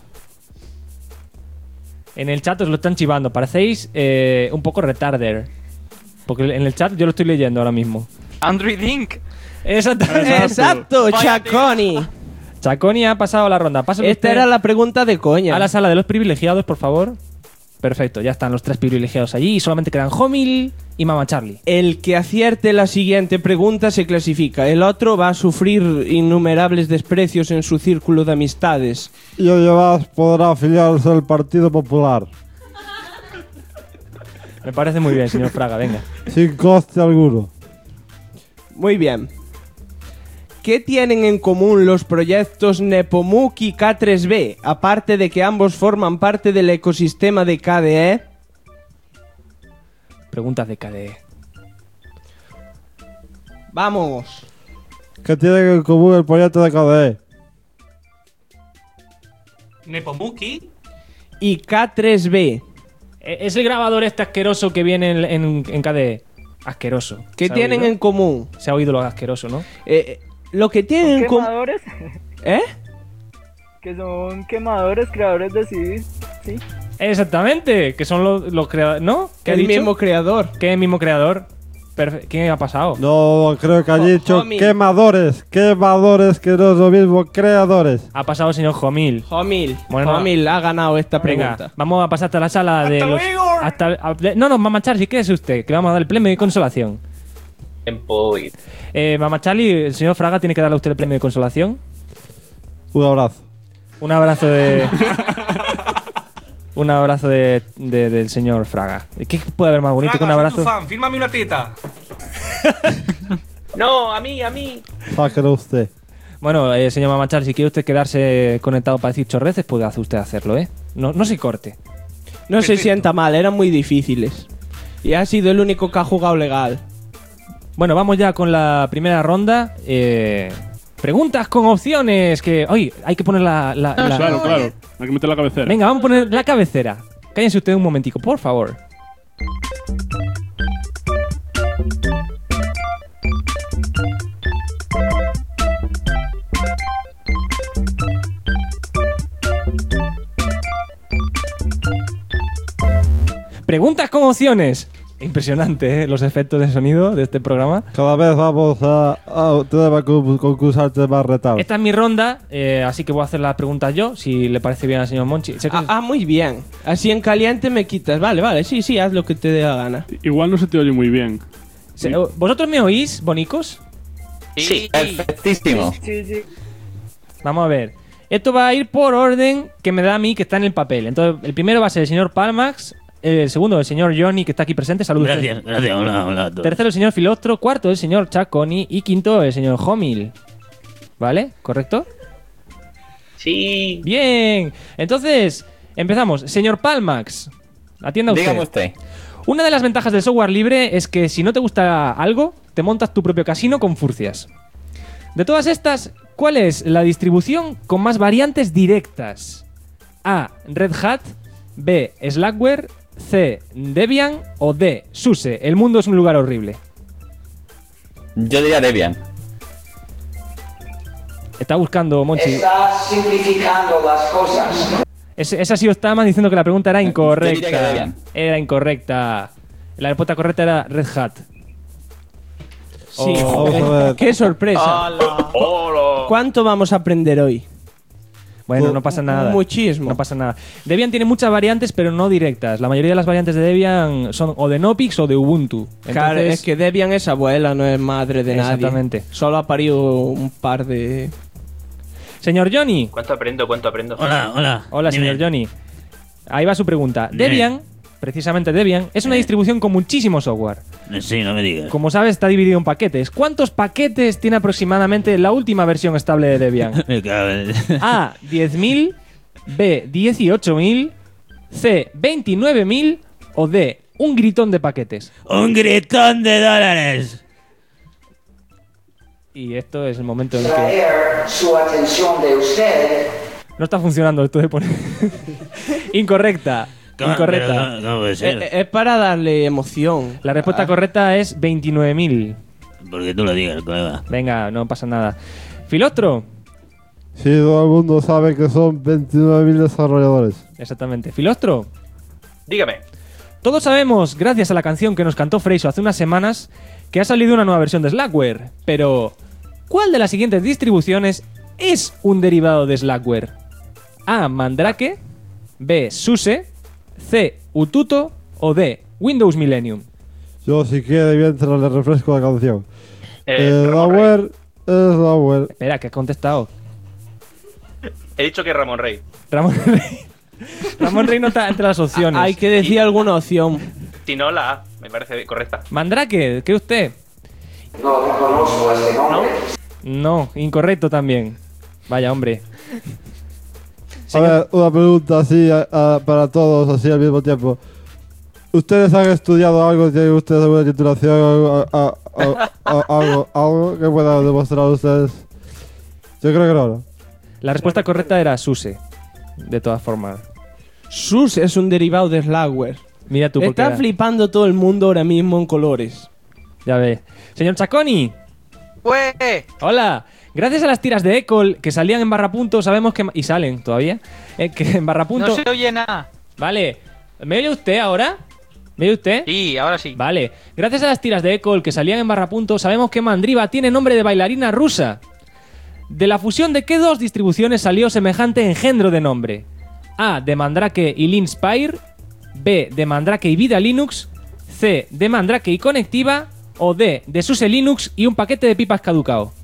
En el chat os lo están chivando. Parecéis un poco retarder. Porque en el chat yo lo estoy leyendo ahora mismo. Android Inc. Exacto, Chaconi. Chaconi ha pasado la ronda. Pásame Esta usted era la pregunta de coña. a la sala de los privilegiados, por favor. Perfecto, ya están los 3 privilegiados allí y solamente quedan Homil y Mama Charlie. El que acierte la siguiente pregunta se clasifica. El otro va a sufrir innumerables desprecios en su círculo de amistades. Y además podrá afiliarse al Partido Popular. Me parece muy bien, señor Fraga, venga. Sin coste alguno. Muy bien. ¿Qué tienen en común los proyectos Nepomuk y K3B, aparte de que ambos forman parte del ecosistema de KDE? Preguntas de KDE. Vamos. ¿Qué tienen en común el proyecto de KDE? Nepomuki y K3B. Es el grabador este asqueroso que viene en KDE. Asqueroso. ¿Qué ¿Se ha tienen oído? en común? Se ha oído lo asqueroso, ¿no? Lo que tienen en común... ¿Quemadores? ¿Eh? Que son quemadores, creadores de CDs, ¿sí? Exactamente, que son los creadores, ¿no? ¿Qué ha El dicho? mismo creador. ¿Qué es el mismo creador? ¿Qué ha pasado? No, creo que ha dicho Homil. quemadores, que no es lo mismo, creadores. Ha pasado el señor Homil. Homil. Bueno, Homil ha ganado esta Venga, pregunta. vamos a pasar hasta la sala de los... No, Mama Charlie, ¿qué es usted? Que le vamos a dar el premio de consolación. Tiempo y... Mama Charlie, el señor Fraga tiene que darle a usted el premio de consolación. Un abrazo. Un abrazo de... un abrazo del señor Fraga. ¿Qué puede haber más bonito que un abrazo? Soy tu fan, fírmame una teta. No, a mí. Sáquelo usted. Bueno, señor Mama Charlie, si quiere usted quedarse conectado para decir chorreces, puede usted hacerlo, ¿eh? No se corte. No se sienta mal, eran muy difíciles. Y ha sido el único que ha jugado legal. Bueno, vamos ya con la primera ronda. Preguntas con opciones. Que hoy hay que poner la... Claro. Hay que meter la cabecera. Venga, vamos a poner la cabecera. Cállense ustedes un momentico, por favor. Preguntas con opciones. Impresionante, ¿eh? Los efectos de sonido de este programa. Cada vez vamos a tener concursantes más retados. Esta es mi ronda, así que voy a hacer las preguntas yo, si le parece bien al señor Monchi. Muy bien. Así en caliente me quitas. Vale, sí, haz lo que te dé la gana. Igual no se te oye muy bien. ¿Vosotros me oís, bonicos? Sí, perfectísimo. Sí. Vamos a ver. Esto va a ir por orden que me da a mí, que está en el papel. Entonces, el primero va a ser el señor Palmax. El segundo, el señor Johnny, que está aquí presente. Saludos. Gracias. Hola a todos. Tercero, el señor Filostro. Cuarto, el señor Chaconi. Y quinto, el señor Homil. ¿Vale? ¿Correcto? Sí. Bien. Entonces, empezamos. Señor Palmax, atienda usted. Dígame usted. Una de las ventajas del software libre es que si no te gusta algo, te montas tu propio casino con furcias. De todas estas, ¿cuál es la distribución con más variantes directas? A. Red Hat. B. Slackware. C. Debian. O D. SUSE. El mundo es un lugar horrible. Yo diría Debian. Está buscando, Monchi. Está simplificando las cosas. Esa ha sido Stama diciendo que la pregunta era Yo diría que incorrecta. Debian. Era incorrecta. La respuesta correcta era Red Hat. Sí, vamos a ver. qué sorpresa. ¿Cuánto vamos a aprender hoy? Bueno, no pasa nada. Muchísimo. No pasa nada. Debian tiene muchas variantes, pero no directas. La mayoría de las variantes de Debian son o de Nopix o de Ubuntu. Claro, Entonces, es que Debian es abuela, no es madre de nadie. Exactamente. Solo ha parido un par de... Señor Johnny. ¿Cuánto aprendo? Hola, Dime. señor Johnny. Ahí va su pregunta. Dime. Debian, precisamente Debian, es una distribución con muchísimo software. Sí, no me digas. Como sabes, está dividido en paquetes. ¿Cuántos paquetes tiene aproximadamente la última versión estable de Debian? Me cago en- A. 10.000. B. 18.000. C. 29.000. O D. Un gritón de paquetes. ¡Un gritón de dólares! Y esto es el momento en el que... Traer su atención de usted. No está funcionando esto de poner... Incorrecta. ¿Cómo? Incorrecta. Pero ¿cómo puede ser? Es para darle emoción. La respuesta correcta es 29.000. porque tú lo digas, colega. Venga, no pasa nada. Filostro. Sí, todo el mundo sabe que son 29.000 desarrolladores. Exactamente. Filostro. Dígame. Todos sabemos, gracias a la canción que nos cantó Freiso hace unas semanas, que ha salido una nueva versión de Slackware. Pero, ¿cuál de las siguientes distribuciones es un derivado de Slackware? A. Mandrake, B. SUSE, C. Ututo o D. Windows Millennium. Yo, si quiere, mientras le refresco la canción. Ramón Slackware. Espera, que has contestado. He dicho que Ramón Rey. Ramón Rey. Ramón Rey no está entre las opciones. Hay que decir alguna opción. Si no, la A, me parece correcta. Mandrake, ¿qué usted? No conozco este nombre. No, incorrecto también. Vaya, hombre. A ver, una pregunta así para todos, así al mismo tiempo. ¿Ustedes han estudiado algo? ¿Tienen ustedes alguna titulación? ¿Algo que puedan demostrar ustedes? Yo creo que no. La respuesta correcta era SUSE. De todas formas. SUSE es un derivado de Slackware. Mira tú, porque Está flipando todo el mundo ahora mismo en colores. Ya ves. Señor Chaconi. ¡Pues! Hola. Gracias a las tiras de Ecol que salían en Barrapunto, sabemos que... Y salen todavía. Que en Barrapunto... No se oye nada. Vale. ¿Me oye usted ahora? ¿Me oye usted? Sí, ahora sí. Vale. Gracias a las tiras de Ecol que salían en Barrapunto, sabemos que Mandriva tiene nombre de bailarina rusa. ¿De la fusión de qué dos distribuciones salió semejante engendro de nombre? A. De Mandrake y Linspire. B. De Mandrake y Vida Linux. C. De Mandrake y Conectiva. O D. De SUSE Linux y un paquete de pipas caducao.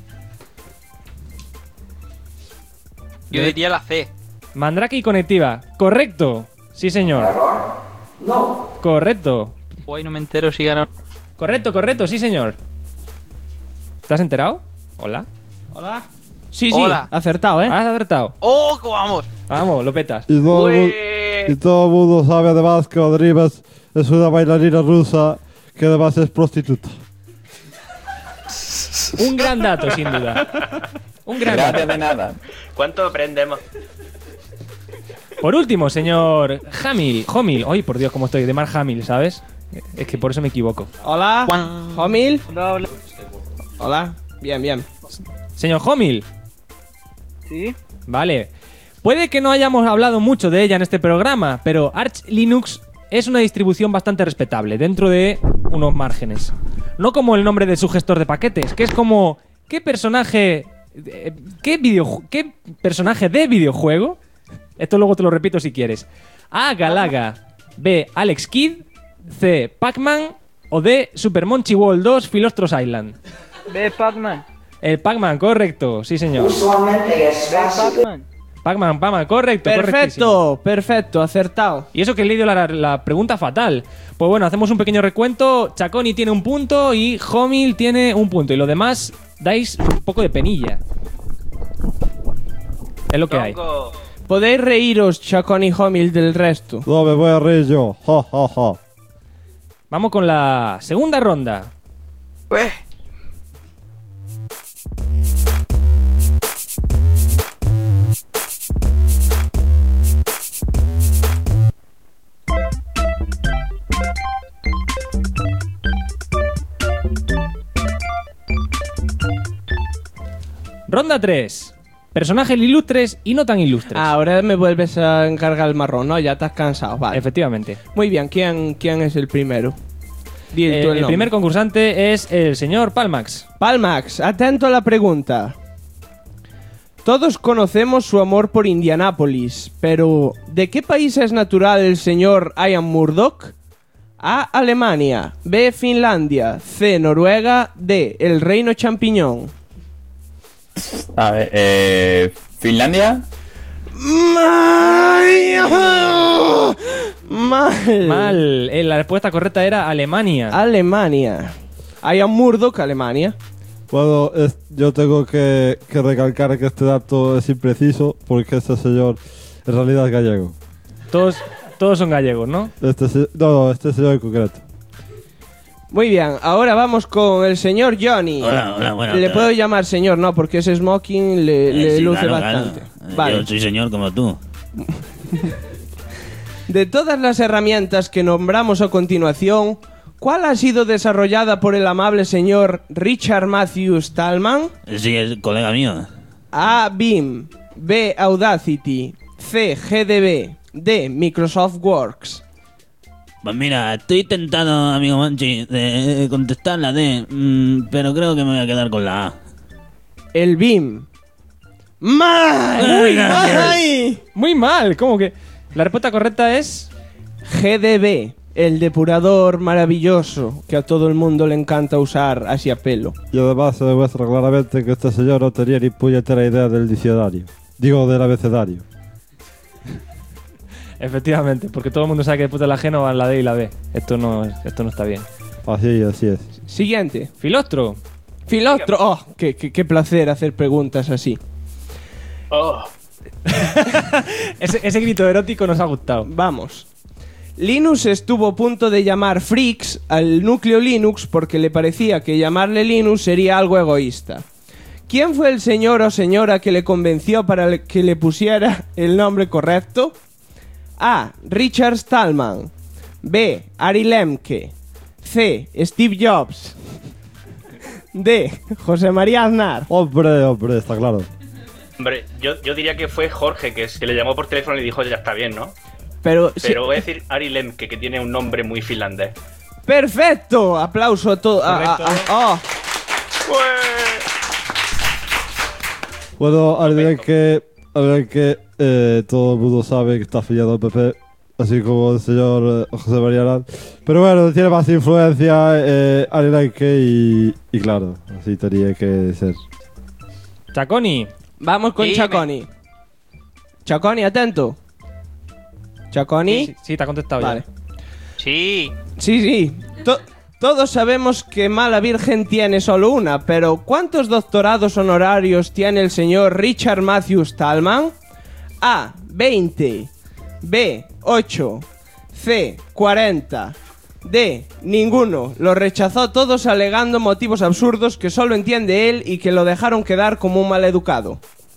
Yo diría la C. Mandrake y Conectiva. Correcto. Sí, señor. No. Correcto. Hoy no me entero si ganó. Correcto, sí, señor. ¿Te has enterado? Hola. Hola. Sí, Hola. acertado, ¿eh? Has acertado. ¡Oh, cómo vamos! Vamos, lo petas. Y todo el mundo sabe además que Odrivas es una bailarina rusa que además es prostituta. Un gran dato, sin duda. Un gran dato. Gracias de nada. ¿Cuánto aprendemos? Por último, señor Homil. Ay, por Dios, cómo estoy. De Mark Hamill, ¿sabes? Es que por eso me equivoco. Hola. Homil. Hola. Hola. Bien. Señor Homil. ¿Sí? Vale. Puede que no hayamos hablado mucho de ella en este programa, pero Arch Linux es una distribución bastante respetable, dentro de unos márgenes. No como el nombre de su gestor de paquetes, que es como... ¿Qué personaje de videojuego? Esto luego te lo repito si quieres. A. Galaga. B. Alex Kidd. C. Pac-Man. O D. Super Monkey Ball 2 Philostros Island. B. Pac-Man. El Pac-Man, correcto. Sí, señor. Usualmente es fácil. Pac-Man. Pac-Man, correcto. Perfecto, acertado. Y eso que he leído la pregunta fatal. Pues bueno, hacemos un pequeño recuento. Chaconi tiene un punto y Homil tiene un punto. Y lo demás dais un poco de penilla. Es lo que hay. Podéis reíros, Chacón y Homil, del resto. No, me voy a reír yo. Ja, ja, ja. Vamos con la segunda ronda. Ronda 3. Personajes ilustres y no tan ilustres. Ahora me vuelves a encargar el marrón, ¿no? Ya estás cansado, vale. Efectivamente. Muy bien, ¿quién es el primero? Di tú el nombre. Primer concursante es el señor Palmax. Palmax, atento a la pregunta. Todos conocemos su amor por Indianápolis, pero ¿de qué país es natural el señor Ian Murdoch? A. Alemania. B. Finlandia. C. Noruega. D. El Reino Champiñón. A ver, ¿Finlandia? Mal. La respuesta correcta era Alemania. Alemania. Ian Murdoch, Alemania. Bueno, yo tengo que recalcar que este dato es impreciso porque este señor en realidad es gallego. Todos son gallegos, ¿no? Este señor en concreto. Muy bien, ahora vamos con el señor Johnny. Hola, bueno. Le puedo llamar señor, no, porque ese smoking le sí, luce claro, bastante. Claro. Vale. Yo soy señor como tú. De todas las herramientas que nombramos a continuación, ¿Cuál ha sido desarrollada por el amable señor Richard Matthew Stallman? Sí, es colega mío. A. BIM, B. Audacity, C. GDB, D. Microsoft Works. Pues mira, estoy tentado, amigo Manchi, de contestar la D, pero creo que me voy a quedar con la A. El BIM. ¡Mal! ¡Muy mal! Muy mal, ¿cómo que? La respuesta correcta es... GDB, el depurador maravilloso que a todo el mundo le encanta usar así a pelo. Y además se demuestra claramente que este señor no tenía ni puñetera idea del diccionario. Digo, del abecedario. Efectivamente, porque todo el mundo sabe que después de la G no van la D y la B. Esto no está bien. Así es. Siguiente. Filostro. Filostro. Oh, qué placer hacer preguntas así. Oh. ese grito erótico nos ha gustado. Vamos. Linus estuvo a punto de llamar Freaks al núcleo Linux porque le parecía que llamarle Linus sería algo egoísta. ¿Quién fue el señor o señora que le convenció para que le pusiera el nombre correcto? A. Richard Stallman, B. Ari Lemke, C. Steve Jobs, D. José María Aznar. Hombre, está claro. Hombre, yo diría que fue Jorge, que le llamó por teléfono y le dijo ya está bien, ¿no? Pero voy a decir Ari Lemke, que tiene un nombre muy finlandés. ¡Perfecto! Aplauso a todo. Bueno, al ver que todo el mundo sabe que está afiliado al PP, así como el señor José María Aznar. Pero bueno, tiene más influencia Ari Lemke y claro, así tenía que ser. Chaconi. Vamos con Chaconi. Chaconi, atento. ¿Chaconi? Sí, te ha contestado vale. ya. Sí. Sí. Todos sabemos que Mala Virgen tiene solo una, pero ¿cuántos doctorados honorarios tiene el señor Richard Matthew Stallman? A. 20, B. 8, C. 40, D. Ninguno. Los rechazó todos alegando motivos absurdos que solo entiende él y que lo dejaron quedar como un maleducado.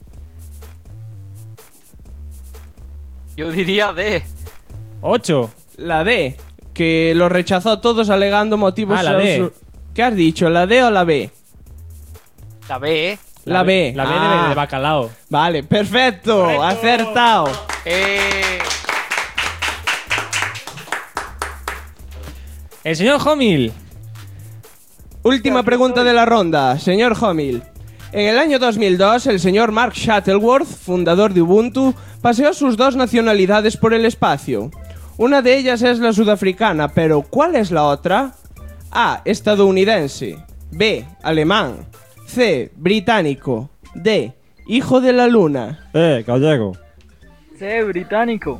Yo diría D. 8. La D. Que los rechazó todos alegando motivos la D. ¿Qué has dicho? ¿La D o la B? La B. La B. La B de bacalao. Vale, perfecto. Acertado. El señor Homil. Última pregunta de la ronda, señor Homil. En el año 2002, el señor Mark Shuttleworth, fundador de Ubuntu, paseó sus dos nacionalidades por el espacio. Una de ellas es la sudafricana, pero ¿cuál es la otra? A. Estadounidense, B. Alemán, C. Británico, D. Hijo de la luna. Gallego. Sí, británico.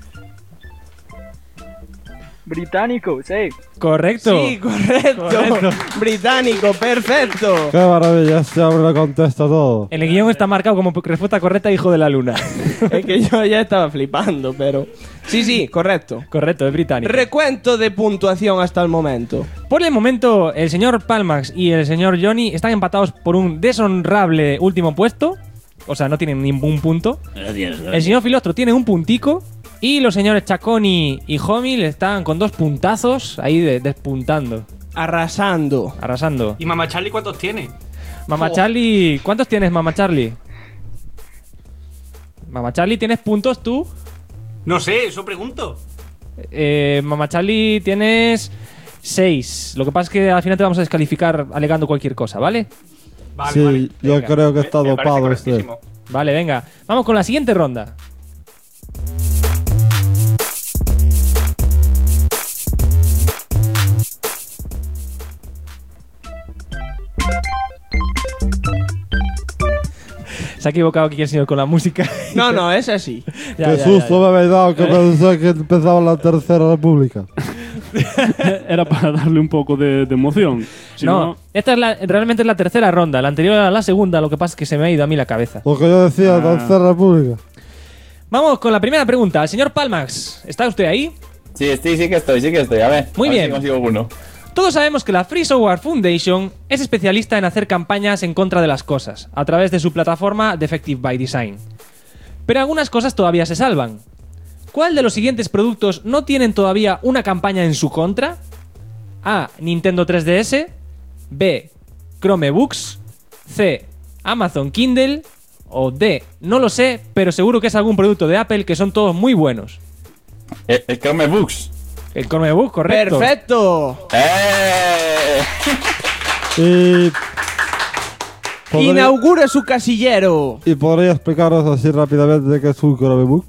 Británico, sí. Correcto. Sí, correcto. Británico, perfecto. Qué maravilla, este hombre lo contesta todo. En el guión está marcado como respuesta correcta hijo de la luna. Es que yo ya estaba flipando, pero... Sí, correcto. Correcto, es británico. Recuento de puntuación hasta el momento. Por el momento, el señor Palmax y el señor Johnny están empatados por un deshonrable último puesto. O sea, no tienen ningún punto. Gracias. El señor Filostro tiene un puntico. Y los señores Chaconi y Homil están con 2 puntazos ahí despuntando. Arrasando. ¿Y Mama Charlie cuántos tiene? Mama Charlie, ¿cuántos tienes, Mama Charlie? Mama Charlie, ¿tienes puntos tú? No sé, eso pregunto. Mama Charlie, tienes 6. Lo que pasa es que al final te vamos a descalificar alegando cualquier cosa, ¿vale? Vale. Yo Venga. creo que está dopado usted. Vale, venga. Vamos con la siguiente ronda. Se ha equivocado aquí el señor con la música. No, es así. Qué susto me habéis dado, que pensé que empezaba la Tercera República. Era para darle un poco de emoción. Si no, esta es realmente es la tercera ronda. La anterior era la segunda, lo que pasa es que se me ha ido a mí la cabeza. Lo que yo decía, Tercera República. Vamos con la primera pregunta. Señor Palmax, ¿está usted ahí? Sí que estoy. A ver. Muy bien. Si consigo uno. Todos sabemos que la Free Software Foundation es especialista en hacer campañas en contra de las cosas, a través de su plataforma Defective by Design. Pero algunas cosas todavía se salvan. ¿Cuál de los siguientes productos no tienen todavía una campaña en su contra? A. Nintendo 3DS. B. Chromebooks. C. Amazon Kindle. O D. No lo sé, pero seguro que es algún producto de Apple, que son todos muy buenos. El Chromebooks. El Chromebook, correcto. ¡Perfecto! Y Inaugura su casillero. ¿Y podría explicaros así rápidamente qué es un Chromebook?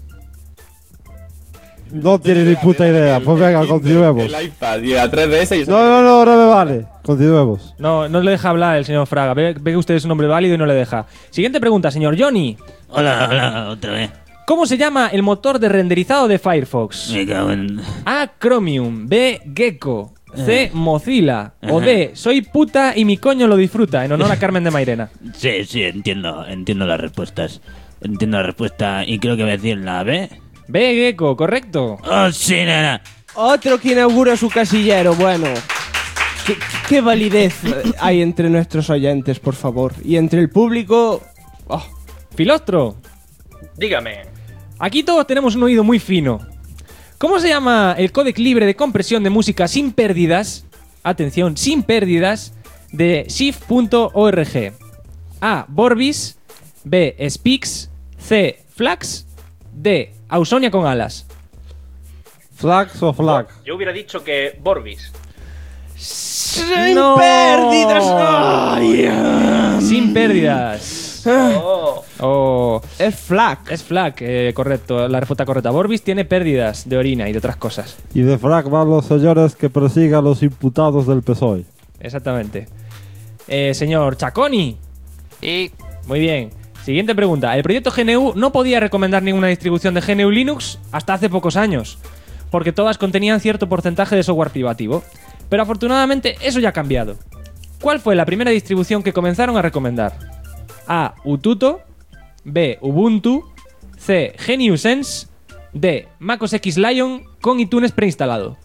No tiene ni puta idea. Pues venga, continuemos. El iPad y la 3DS y No me vale. Continuemos. No le deja hablar el señor Fraga. Ve que usted es un hombre válido y no le deja. Siguiente pregunta, señor Johnny. Hola, otra vez. ¿Cómo se llama el motor de renderizado de Firefox? Me cago en... A. Chromium. B. Gecko. C. Mozilla. O D. Soy puta y mi coño lo disfruta. En honor a Carmen de Mairena. Sí, entiendo las respuestas. Entiendo la respuesta y creo que voy a decir la B. B. Gecko, correcto. Oh, sí, nena. Otro que inaugura su casillero. Bueno, ¿qué validez hay entre nuestros oyentes, por favor? Y entre el público... Oh. Filostro. Dígame. Aquí todos tenemos un oído muy fino. ¿Cómo se llama el códec libre de compresión de música sin pérdidas? Atención, sin pérdidas, de shift.org. A. Vorbis. B. Speaks. C. Flax. D. Ausonia con alas. ¿Flax o flag? Yo hubiera dicho que Vorbis. ¡Sin pérdidas! ¡Ay! Sin pérdidas. Oh. Es flag. Es flag, correcto. La respuesta correcta. Vorbis tiene pérdidas de orina y de otras cosas. Y de flag van los señores que persigan a los imputados del PSOE. Exactamente. Señor Chaconi. Y... Muy bien. Siguiente pregunta. El proyecto GNU no podía recomendar ninguna distribución de GNU Linux hasta hace pocos años, porque todas contenían cierto porcentaje de software privativo. Pero afortunadamente eso ya ha cambiado. ¿Cuál fue la primera distribución que comenzaron a recomendar? A. Ututo. B. Ubuntu. C. GNU Sense. D. MacOS X Lion con iTunes preinstalado.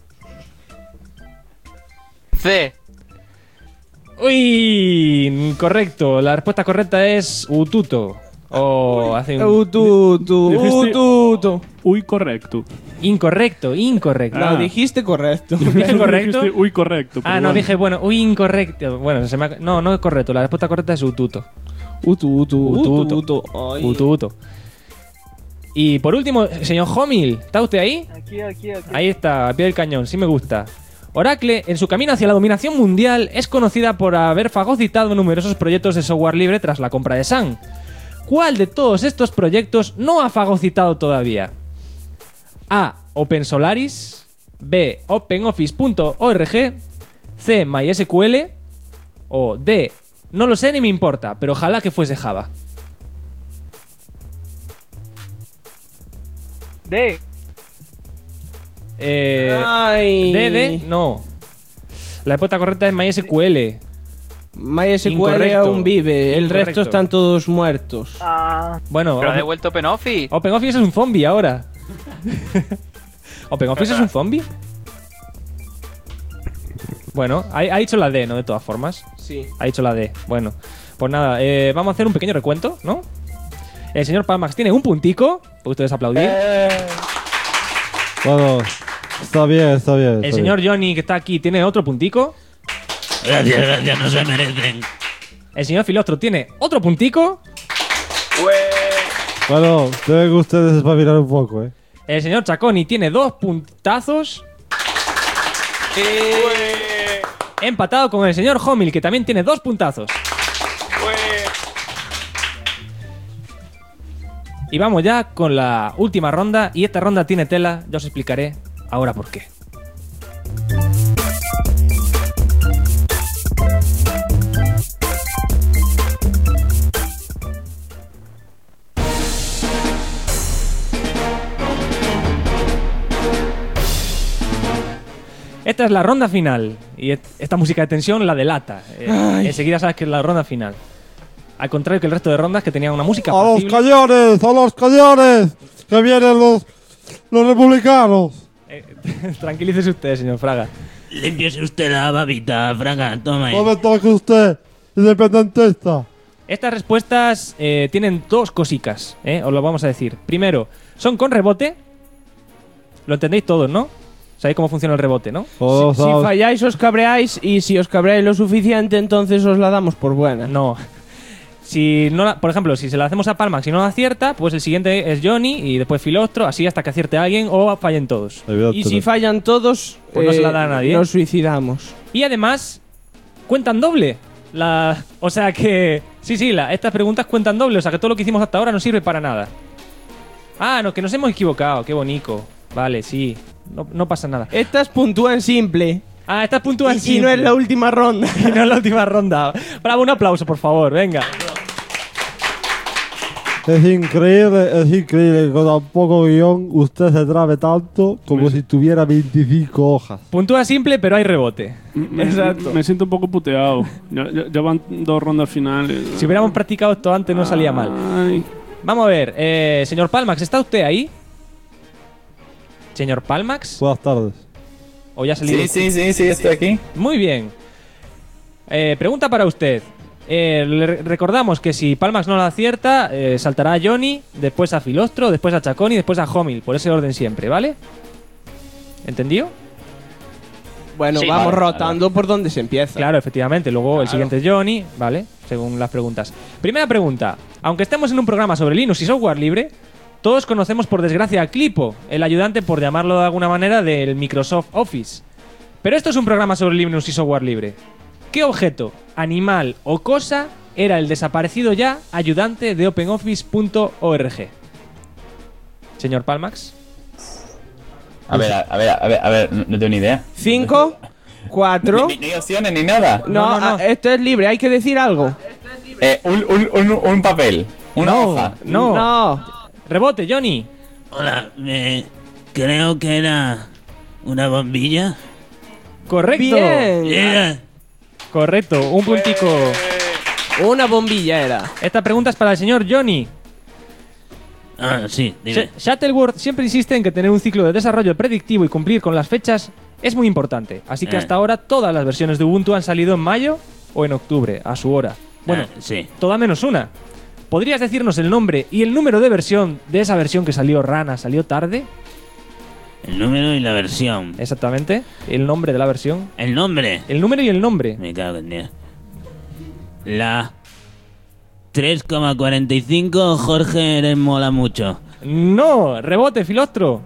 C. Uy, correcto. La respuesta correcta es Ututo. O hace un... Ututo. Uy, correcto. Incorrecto. No, dijiste correcto. ¿Dije correcto? Dijiste, uy, correcto. Ah, no, dije, bueno, uy, incorrecto. Bueno, no es correcto. La respuesta correcta es Ututo. Ututo. Y por último, señor Homil, ¿está usted ahí? Aquí. Ahí está, a pie del cañón, sí me gusta. Oracle, en su camino hacia la dominación mundial, es conocida por haber fagocitado numerosos proyectos de software libre tras la compra de Sun. ¿Cuál de todos estos proyectos no ha fagocitado todavía? A. OpenSolaris. B. OpenOffice.org. C. MySQL. O D. No lo sé ni me importa, pero ojalá que fuese Java. D. D. No. La respuesta correcta es MySQL. MySQL Incorrecto. aún vive, el Incorrecto. resto están todos muertos. Bueno, Pero ha devuelto OpenOffice. OpenOffice es un zombie ahora. ¿OpenOffice es un zombie? Bueno, ha dicho la D, ¿no? De todas formas. Sí. Ha dicho la D. Bueno, pues nada, vamos a hacer un pequeño recuento, ¿no? El señor Palmax tiene un puntico. ¿Pueden ustedes aplaudir? Bueno, está bien. El señor Johnny, que está aquí, tiene otro puntico. Gracias, no se merecen. El señor Filostro tiene otro puntico. Bueno, deben ustedes espabilar un poco, ¿eh? El señor Chaconi tiene 2 puntazos. Empatado con el señor Homil, que también tiene 2 puntazos. Y vamos ya con la última ronda. Y esta ronda tiene tela, ya os explicaré ahora por qué. Esta es la ronda final. Y esta música de tensión la delata. Enseguida sabes que es la ronda final. Al contrario que el resto de rondas que tenían una música ¡A los apacible. cañones! ¡A los cañones! ¡Que vienen los republicanos! Tranquilícese usted, señor Fraga. Límpiese usted la babita, Fraga, toma ahí. No me toque usted, independentista. Estas respuestas tienen 2 cosicas, os lo vamos a decir. Primero, son con rebote. Lo entendéis todos, ¿no? Sabéis cómo funciona el rebote, ¿no? Si falláis os cabreáis y si os cabreáis lo suficiente entonces os la damos por buena. No. Si no por ejemplo, si se la hacemos a Palmax y no la acierta, pues el siguiente es Johnny y después Filostro, así hasta que acierte a alguien o fallen todos. Y si fallan todos, pues no se la da a nadie. Nos suicidamos. Y además, cuentan doble. O sea que... Sí, estas preguntas cuentan doble, o sea que todo lo que hicimos hasta ahora no sirve para nada. Ah, no, que nos hemos equivocado, qué bonito. Vale, sí, no pasa nada. Estas puntúan simple. Ah, estas puntúan simple. Y no es la última ronda. Y no es la última ronda. Bravo, un aplauso, por favor, venga. Es increíble que con tan poco guión usted se trabe tanto como si tuviera 25 hojas. Puntúa simple, pero hay rebote. Exacto. Me siento un poco puteado. Ya van 2 rondas finales. Si hubiéramos practicado esto antes no salía mal. Vamos a ver, señor Palmax, ¿está usted ahí? Señor Palmax. Buenas tardes. ¿O ya ha salido? Sí, estoy aquí. Muy bien. Pregunta para usted. Le recordamos que si Palmax no la acierta, saltará a Johnny, después a Filostro, después a Chacón y después a Homil, por ese orden siempre, ¿vale? ¿Entendido? Bueno, sí, vamos rotando por donde se empieza. Claro, efectivamente. Luego el siguiente es Johnny, ¿vale? Según las preguntas. Primera pregunta. Aunque estemos en un programa sobre Linux y software libre, todos conocemos por desgracia a Clipo, el ayudante, por llamarlo de alguna manera, del Microsoft Office. Pero esto es un programa sobre Linux y software libre. ¿Qué objeto, animal o cosa era el desaparecido ya ayudante de OpenOffice.org? Señor Palmax. A ver, no tengo ni idea. 5, 4. Ni opciones ni nada. No, esto es libre, hay que decir algo. Un papel. Una hoja. No. Rebote, Johnny. Hola, creo que era una bombilla. Correcto. Bien. Correcto, un puntico. Una bombilla era. Esta pregunta es para el señor Johnny. Ah, sí, dime. Shuttleworth siempre insiste en que tener un ciclo de desarrollo predictivo y cumplir con las fechas es muy importante. Así que hasta ahora todas las versiones de Ubuntu han salido en mayo o en octubre, a su hora. Bueno, sí. Toda menos una. ¿Podrías decirnos el nombre y el número de versión de esa versión que salió rana, salió tarde? El número y la versión. Exactamente. El nombre de la versión. ¿El nombre? El número y el nombre. Me cago en Dios. La 3,45 Jorge eres mola mucho. No, rebote, Filostro.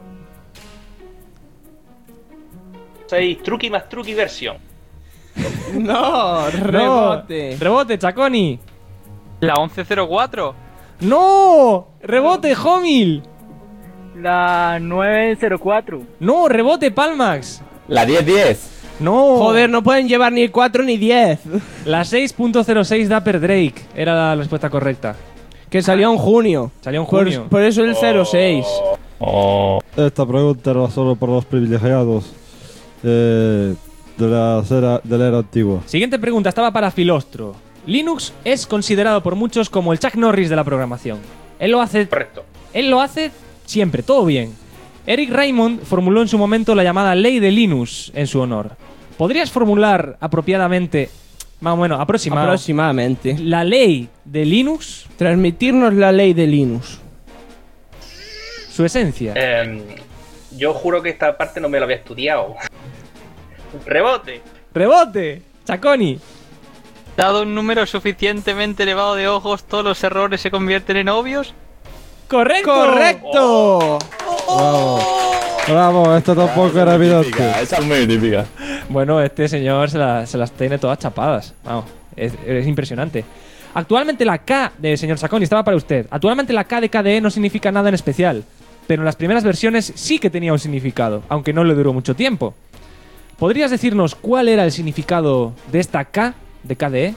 6 truqui más truqui versión. No, rebote. No, rebote, Chaconi. La 1104. No, rebote, Homil. La 904. No, rebote, Palmax. La 1010. No. Joder, no pueden llevar ni 4 ni 10. La 6.06 Dapper Drake era la respuesta correcta. Que salió en junio. Salió en junio. Por eso el 06. Esta pregunta era solo para los privilegiados de la era antigua. Siguiente pregunta estaba para Filostro. Linux es considerado por muchos como el Chuck Norris de la programación. Él lo hace... Correcto. Él lo hace siempre, todo bien. Eric Raymond formuló en su momento la llamada Ley de Linux en su honor. ¿Podrías formular apropiadamente, más o menos, aproximadamente, la ley de Linux? Transmitirnos la ley de Linux. Su esencia. Yo juro que esta parte no me la había estudiado. Rebote. Rebote. Chaconi. Dado un número suficientemente elevado de ojos, todos los errores se convierten en obvios. ¡Correcto! ¡Correcto! Bravo, esto tampoco era evidente. Esa es muy típica. Bueno, este señor se las tiene todas chapadas. Vamos, es impresionante. Actualmente la K de señor Chaconi estaba para usted. Actualmente la K de KDE no significa nada en especial, pero en las primeras versiones sí que tenía un significado, aunque no le duró mucho tiempo. ¿Podrías decirnos cuál era el significado de esta K de KDE?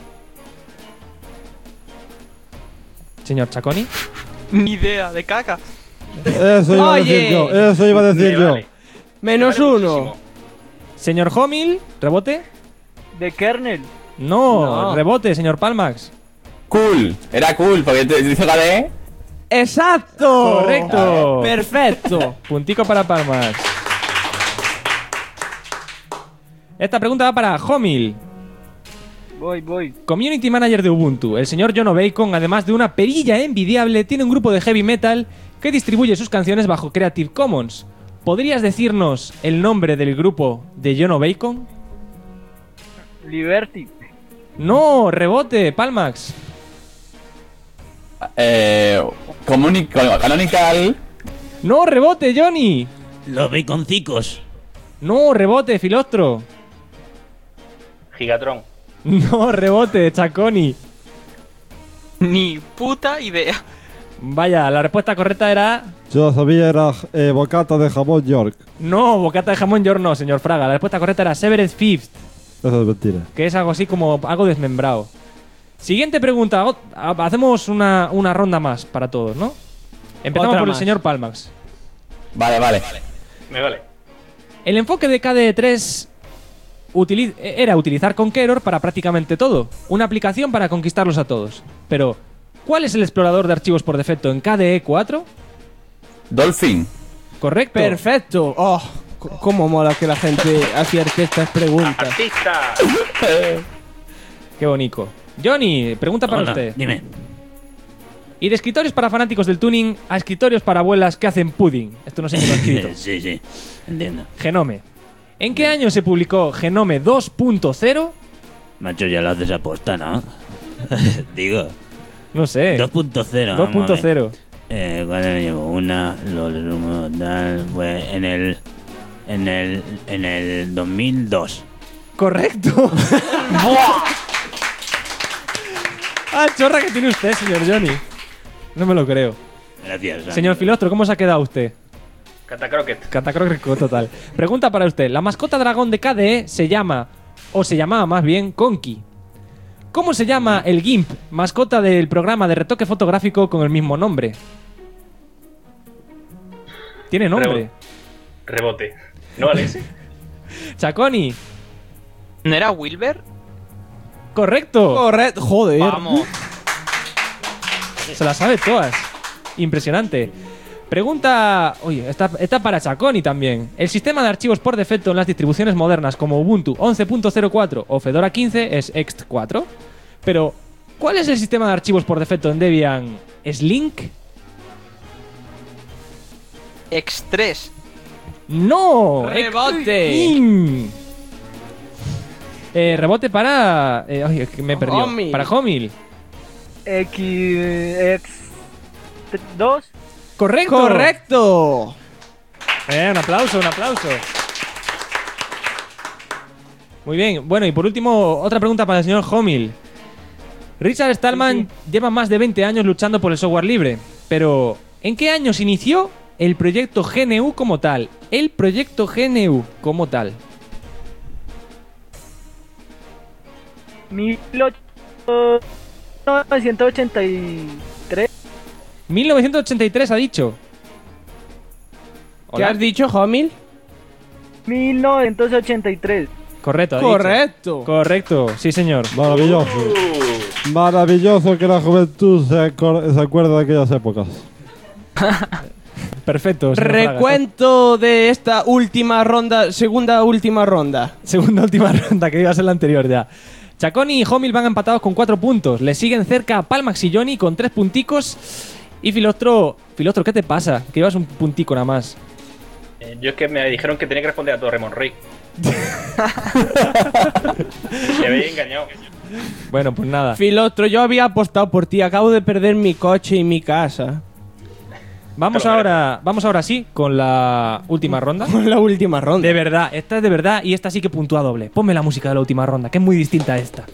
Señor Chaconi. Ni idea, de caca. Eso iba a decir yo. Eso iba a decir yo. Vale. -1. Señor Homil, rebote. De kernel. No, rebote, señor Palmax. Cool. Era cool, porque te hizo KDE. ¡Exacto! Correcto. Perfecto. Puntico para Palmax. Esta pregunta va para Homil. Voy. Community Manager de Ubuntu, el señor John O'Bacon, además de una perilla envidiable, tiene un grupo de heavy metal que distribuye sus canciones bajo Creative Commons. ¿podrías decirnos el nombre del grupo de Jono Bacon? Liberty. No, rebote, Palmax. Canonical. No, rebote, Johnny. Los baconcicos. No, rebote, Filostro. Gigatron. No, rebote, Chaconi. Ni puta idea. Vaya, la respuesta correcta era... Yo sabía era bocata de jamón York. No, bocata de jamón York no, señor Fraga. La respuesta correcta era Severed Fifth, Eso es mentira. que es algo así como algo desmembrado. Siguiente pregunta. Hacemos una ronda más para todos, ¿no? Empezamos Otra por el más. señor Palmax. Vale. Me vale. El enfoque de KDE3 era utilizar Conqueror para prácticamente todo. Una aplicación para conquistarlos a todos. Pero, ¿cuál es el explorador de archivos por defecto en KDE 4? Dolphin. Correcto. Perfecto. Oh, cómo mola que la gente acierte estas preguntas. ¡Artista! Qué bonito. Johnny, pregunta para Hola, usted. dime. Y de escritorios para fanáticos del tuning a escritorios para abuelas que hacen pudding. Esto no sé si lo ha escrito. Sí, entiendo. Genome. ¿En qué año se publicó Genome 2.0? Macho, ya lo haces aposta, ¿no? Digo. No sé. 2.0. vamos a ver. 2.0. ¿Cuándo me llevo? Una, lo resumo, tal, pues en el 2002. Correcto. ¡Ah, chorra que tiene usted, señor Johnny! No me lo creo. Gracias. Señor Filostro, ¿cómo se ha quedado usted? Catacroquet. Catacrócrico total. Pregunta para usted. La mascota dragón de KDE se llama, o se llamaba más bien, Conky. ¿Cómo se llama el GIMP, mascota del programa de retoque fotográfico con el mismo nombre? ¿Tiene nombre? Rebote. ¿No vale ese? Chaconi. ¿No era Wilber? Correcto. Correcto. Joder. Vamos. Se las sabe todas. Impresionante. Pregunta... Oye, está para Chaconi también. El sistema de archivos por defecto en las distribuciones modernas como Ubuntu 11.04 o Fedora 15 es ext4. Pero, ¿cuál es el sistema de archivos por defecto en Debian? ¿Slink? X3. ¡No! ¡Rebote! Rebote para... Oye, es que me he perdido. Homil. Para Homil. X2. ¡Correcto! ¡Correcto! Un aplauso, un aplauso. Muy bien. Bueno, y por último, otra pregunta para el señor Homil. Richard Stallman lleva más de 20 años luchando por el software libre. Pero, ¿en qué año se inició el proyecto GNU como tal? El proyecto GNU como tal. 1983. 1983 ha dicho. ¿Qué Hola. has dicho, Homil? 1983. Correcto, ha dicho. Correcto. Correcto, sí señor. Maravilloso. Maravilloso que la juventud se acuerda de aquellas épocas. Perfecto. señor Fraga. Recuento de esta última ronda, segunda última ronda. Segunda última ronda, que iba a ser la anterior ya. Chaconi y Homil van empatados con 4 puntos. Le siguen cerca Palmax y Johnny con 3 punticos. Y Filostro, ¿qué te pasa? Que llevas un puntico nada más. Yo es que me dijeron que tenía que responder a todo Raymond Rey. Me habéis engañado. Bueno, pues nada. Filostro, yo había apostado por ti. Acabo de perder mi coche y mi casa. Vamos ahora sí con la última ronda. Con la última ronda. De verdad, esta es de verdad y esta sí que puntúa doble. Ponme la música de la última ronda, que es muy distinta a esta.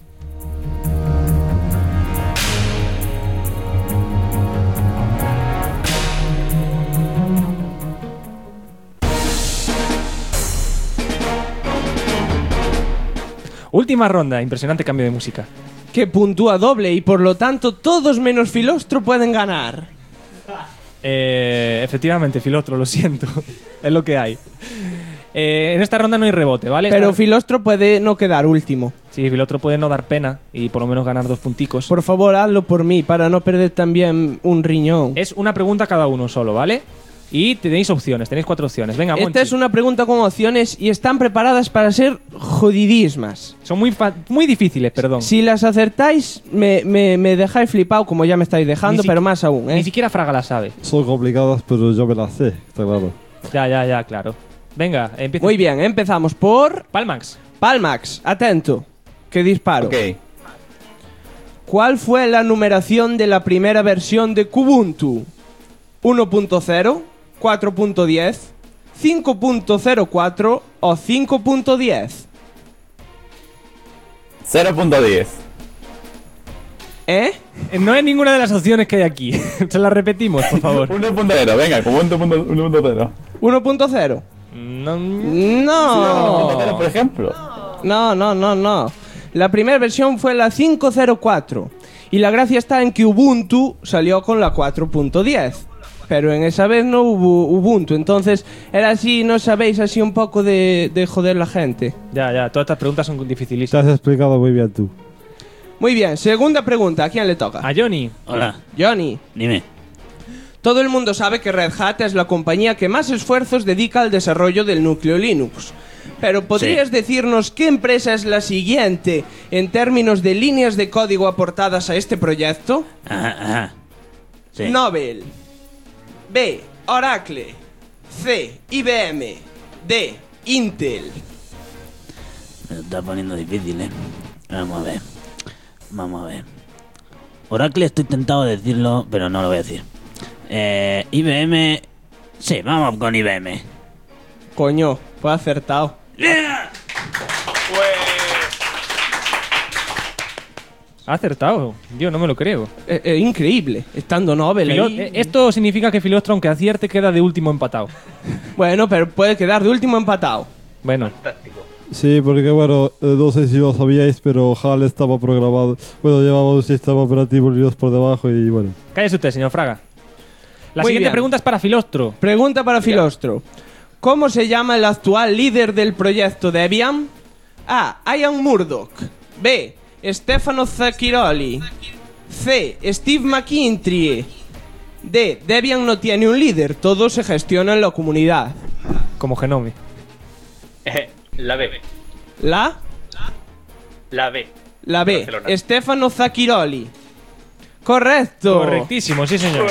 Última ronda, impresionante cambio de música. Que puntúa doble y por lo tanto todos menos Filostro pueden ganar. Efectivamente, Filostro, lo siento. Es lo que hay. En esta ronda no hay rebote, ¿vale? Pero Filostro puede no quedar último. Sí, Filostro puede no dar pena y por lo menos ganar 2 punticos. Por favor, hazlo por mí, para no perder también un riñón. Es una pregunta cada uno solo, ¿vale? Y tenéis opciones, tenéis 4 opciones. Venga, Monchi. Esta es una pregunta con opciones y están preparadas para ser jodidísimas. Son muy difíciles, perdón. Si las acertáis, me dejáis flipado como ya me estáis dejando, pero más aún, ¿eh? Ni siquiera Fraga la sabe. Son complicadas, pero yo me las sé, está claro. Ya, claro. Venga, empieza. Muy bien, empezamos por... Palmax. Palmax, atento. Que disparo. Ok. ¿Cuál fue la numeración de la primera versión de Kubuntu? ¿1.0, 4.10, 5.04 o 5.10? 0.10. ¿Eh? No es ninguna de las opciones que hay aquí. Se las repetimos, por favor. 1.0, venga, como 1.0. 1.0. No. No. 1.0, por ejemplo. No. La primera versión fue la 5.04. Y la gracia está en que Ubuntu salió con la 4.10. Pero en esa vez no hubo Ubuntu. Entonces era así, no sabéis, así un poco de joder la gente. Ya. Todas estas preguntas son Te dificilísimas. has explicado muy bien tú. Muy bien, segunda pregunta. ¿A quién le toca? A Johnny. Hola. Johnny. Dime. Todo el mundo sabe que Red Hat es la compañía que más esfuerzos dedica al desarrollo del núcleo Linux. Pero ¿podrías decirnos qué empresa es la siguiente en términos de líneas de código aportadas a este proyecto? Ajá. Sí. Nobel. B. Oracle. C. IBM. D. Intel. Me lo está poniendo difícil, ¿eh? Vamos a ver. Oracle estoy tentado de decirlo, pero no lo voy a decir. IBM... Sí, vamos con IBM. Coño, fue acertado. Ha acertado. Yo no me lo creo. Increíble, estando Nobel ahí. Esto significa que Filostro, aunque acierte, queda de último empatado. Bueno, pero puede quedar de último empatado. Bueno. Sí, porque bueno, no sé si lo sabíais, pero HAL estaba programado. Bueno, llevaba un sistema operativo Linux por debajo y bueno. Cállese usted, señor Fraga. La Muy siguiente bien. pregunta es para Filostro. Pregunta para Filostro. ¿Cómo se llama el actual líder del proyecto Debian? A. Ian Murdoch. B. Stefano Zacchiroli. C. Steve McIntyre. D. Debian no tiene un líder, todo se gestiona en la comunidad. Como Genome. La B. ¿La? La B. La B. Barcelona. Stefano Zacchiroli. Correcto. Correctísimo, sí, señor.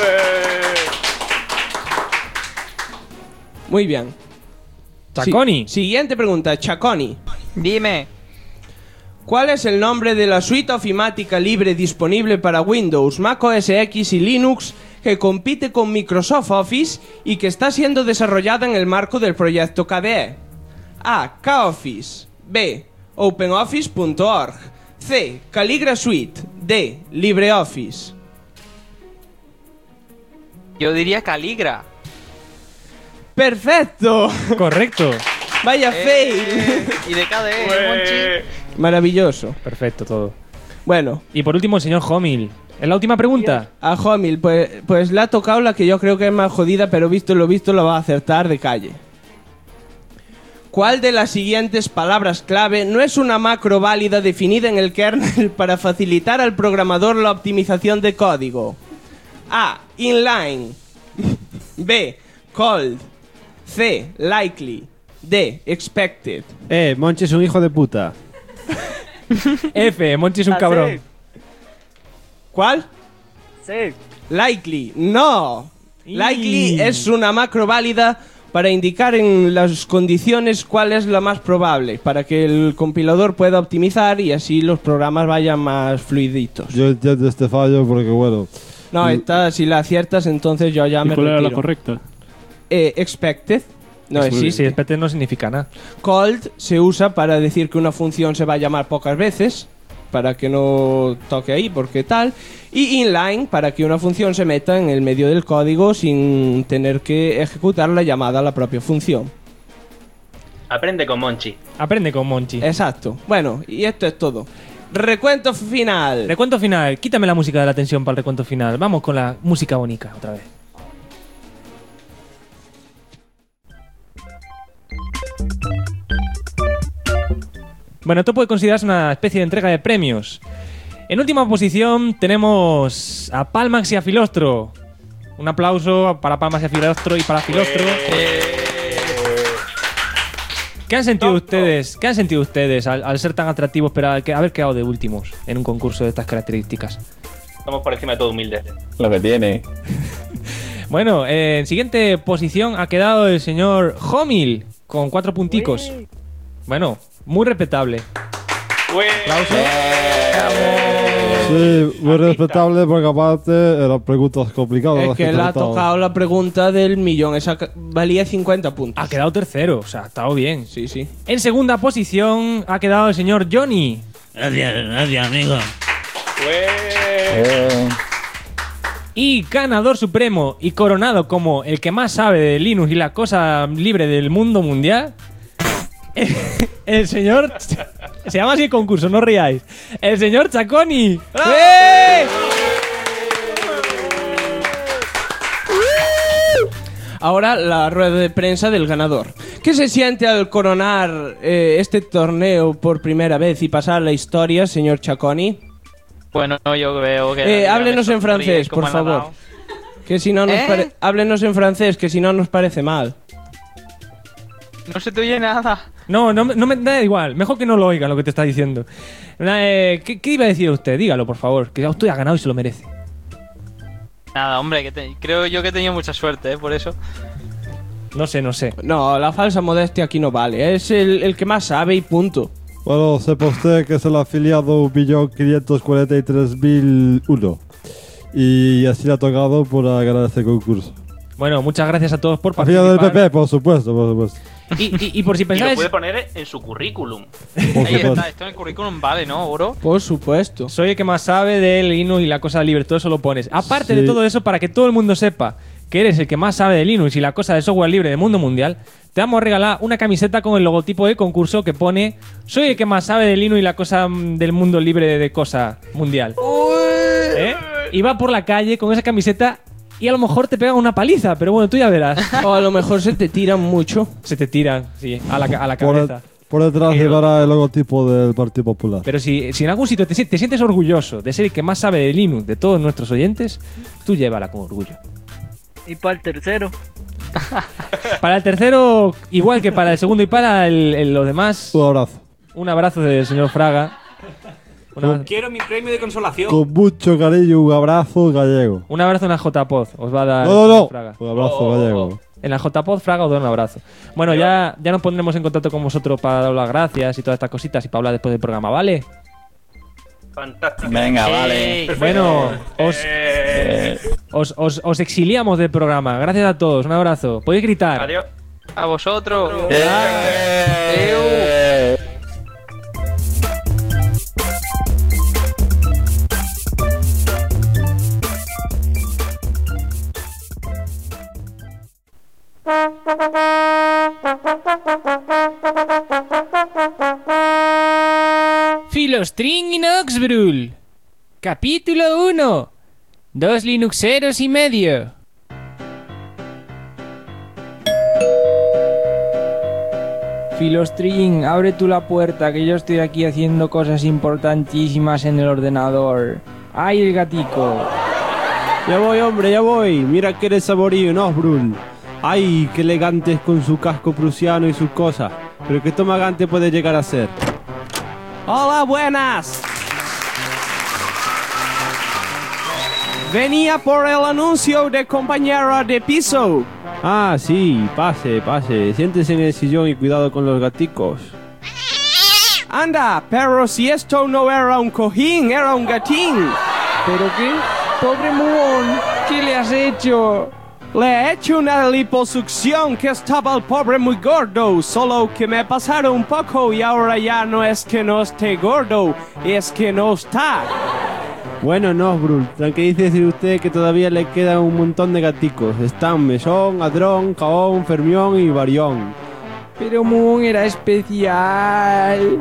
Muy bien. Chaconi. Siguiente pregunta, Chaconi. Dime. ¿Cuál es el nombre de la suite ofimática libre disponible para Windows, Mac OS X y Linux que compite con Microsoft Office y que está siendo desarrollada en el marco del proyecto KDE? A. KOffice. B. OpenOffice.org. C. Calligra Suite. D. LibreOffice. Yo diría Caligra. ¡Perfecto! Correcto. Vaya fail. Y de KDE, Monchi. Maravilloso. Perfecto todo. Bueno. Y por último, el señor Homil. ¿Es la última pregunta? A Homil, pues le ha tocado la que yo creo que es más jodida, pero visto lo visto la va a acertar de calle. ¿Cuál de las siguientes palabras clave no es una macro válida definida en el kernel para facilitar al programador la optimización de código? A. Inline. B. Cold. C. Likely. D. Expected. Monchi es un hijo de puta. F. Monchi es un cabrón. ¿Cuál? Sí. Likely. No. Likely es una macro válida para indicar en las condiciones cuál es la más probable, para que el compilador pueda optimizar y así los programas vayan más fluiditos. Yo entiendo este fallo porque bueno. No, esta si la aciertas entonces yo ya ¿Y me cuál era retiro. la correcta? Expected. No existe. Sí, expected no significa nada. Cold se usa para decir que una función se va a llamar pocas veces, para que no toque ahí, porque tal. Y inline, para que una función se meta en el medio del código sin tener que ejecutar la llamada a la propia función. Aprende con Monchi. Aprende con Monchi. Exacto. Bueno, y esto es todo. Recuento final. Recuento final. Quítame la música de la tensión para el recuento final. Vamos con la música bonita otra vez. Bueno, esto puede considerarse una especie de entrega de premios. En última posición tenemos a Palmax y a Filostro. Un aplauso para Palmax y a Filostro y para Filostro. ¿Qué han sentido ustedes? ¿Qué han sentido ustedes al ser tan atractivos pero haber quedado de últimos en un concurso de estas características? Estamos por encima de todo humildes. Lo que tiene. Bueno, en siguiente posición ha quedado el señor Homil con 4 punticos. Bueno, muy respetable. Aplauso. Sí, muy respetable porque aparte eran preguntas complicadas. Es que él ha tocado la pregunta del millón. Esa valía 50 puntos. Ha quedado tercero, o sea, ha estado bien. Sí, sí. En segunda posición ha quedado el señor Johnny. Gracias, amigo. Y ganador supremo y coronado como el que más sabe de Linux y la cosa libre del mundo mundial, el señor... Se llama así el concurso, no ríais. El señor Chaconi. Ahora la rueda de prensa del ganador. ¿Qué se siente al coronar este torneo por primera vez y pasar la historia, señor Chaconi? Bueno, yo veo que... háblenos en francés, por favor. Que si no nos háblenos en francés, que si no nos parece mal. No se te oye nada. No me da igual. Mejor que no lo oiga lo que te está diciendo. ¿Qué iba a decir usted? Dígalo, por favor. Que usted ha ganado y se lo merece. Nada, hombre, creo yo que he tenido mucha suerte, por eso. No sé. No, la falsa modestia aquí no vale. Es el que más sabe y punto. Bueno, sepa usted que es el afiliado 1.543.001. Y así le ha tocado por ganar este concurso. Bueno, muchas gracias a todos por participar. Afiliado del PP, por supuesto. Y por si pensáis... Y lo puede poner en su currículum. Ahí está, esto en el currículum vale, ¿no, Oro? Por supuesto. Soy el que más sabe de Linux y la cosa libre, todo eso lo pones. Aparte de todo eso, para que todo el mundo sepa que eres el que más sabe de Linux y la cosa de software libre del mundo mundial, te vamos a regalar una camiseta con el logotipo del concurso que pone "Soy el que más sabe de Linux y la cosa del mundo libre de cosa mundial". Y va por la calle con esa camiseta y a lo mejor te pegan una paliza, pero bueno, tú ya verás. O a lo mejor se te tiran mucho. Se te tiran, sí, a la cabeza. Por detrás llevará el logotipo del Partido Popular. Pero si en algún sitio te sientes orgulloso de ser el que más sabe de Linux de todos nuestros oyentes, tú llévala con orgullo. ¿Y para el tercero? Para el tercero, igual que para el segundo y para los demás... Un abrazo. Un abrazo del señor Fraga. Quiero mi premio de consolación. Con mucho cariño, un abrazo gallego. Un abrazo en la JPod, os va a dar No. Fraga. Un abrazo gallego. En la JPod Fraga os doy un abrazo. Bueno, ya nos pondremos en contacto con vosotros para dar las gracias y todas estas cositas y para hablar después del programa, ¿vale? Fantástico. Venga, vale. Bueno, os exiliamos del programa. Gracias a todos, un abrazo. Podéis gritar. Adiós. A vosotros. Filostring Inoxbrul. Capítulo 1. 2 Linuxeros y medio. Filostring, abre tú la puerta que yo estoy aquí haciendo cosas importantísimas en el ordenador. ¡Ay, el gatico! Ya voy, hombre, ya voy. Mira que eres saborío, ¿no, Brul? Ay, qué elegante es con su casco prusiano y sus cosas. Pero qué tomagante puede llegar a ser. Hola, buenas. Venía por el anuncio de compañera de piso. Ah, sí, pase. Siéntese en el sillón y cuidado con los gaticos. Anda, pero si esto no era un cojín, era un gatín. ¿Pero qué? Pobre Muón, ¿qué le has hecho? Le he hecho una liposucción que estaba el pobre muy gordo, solo que me pasaron un poco y ahora ya no es que no esté gordo, es que no está. Bueno, no, Brul, tranquilícese usted que todavía le quedan un montón de gaticos. Están Mesón, Adrón, Caón, Fermión y Barión. Pero Muón era especial.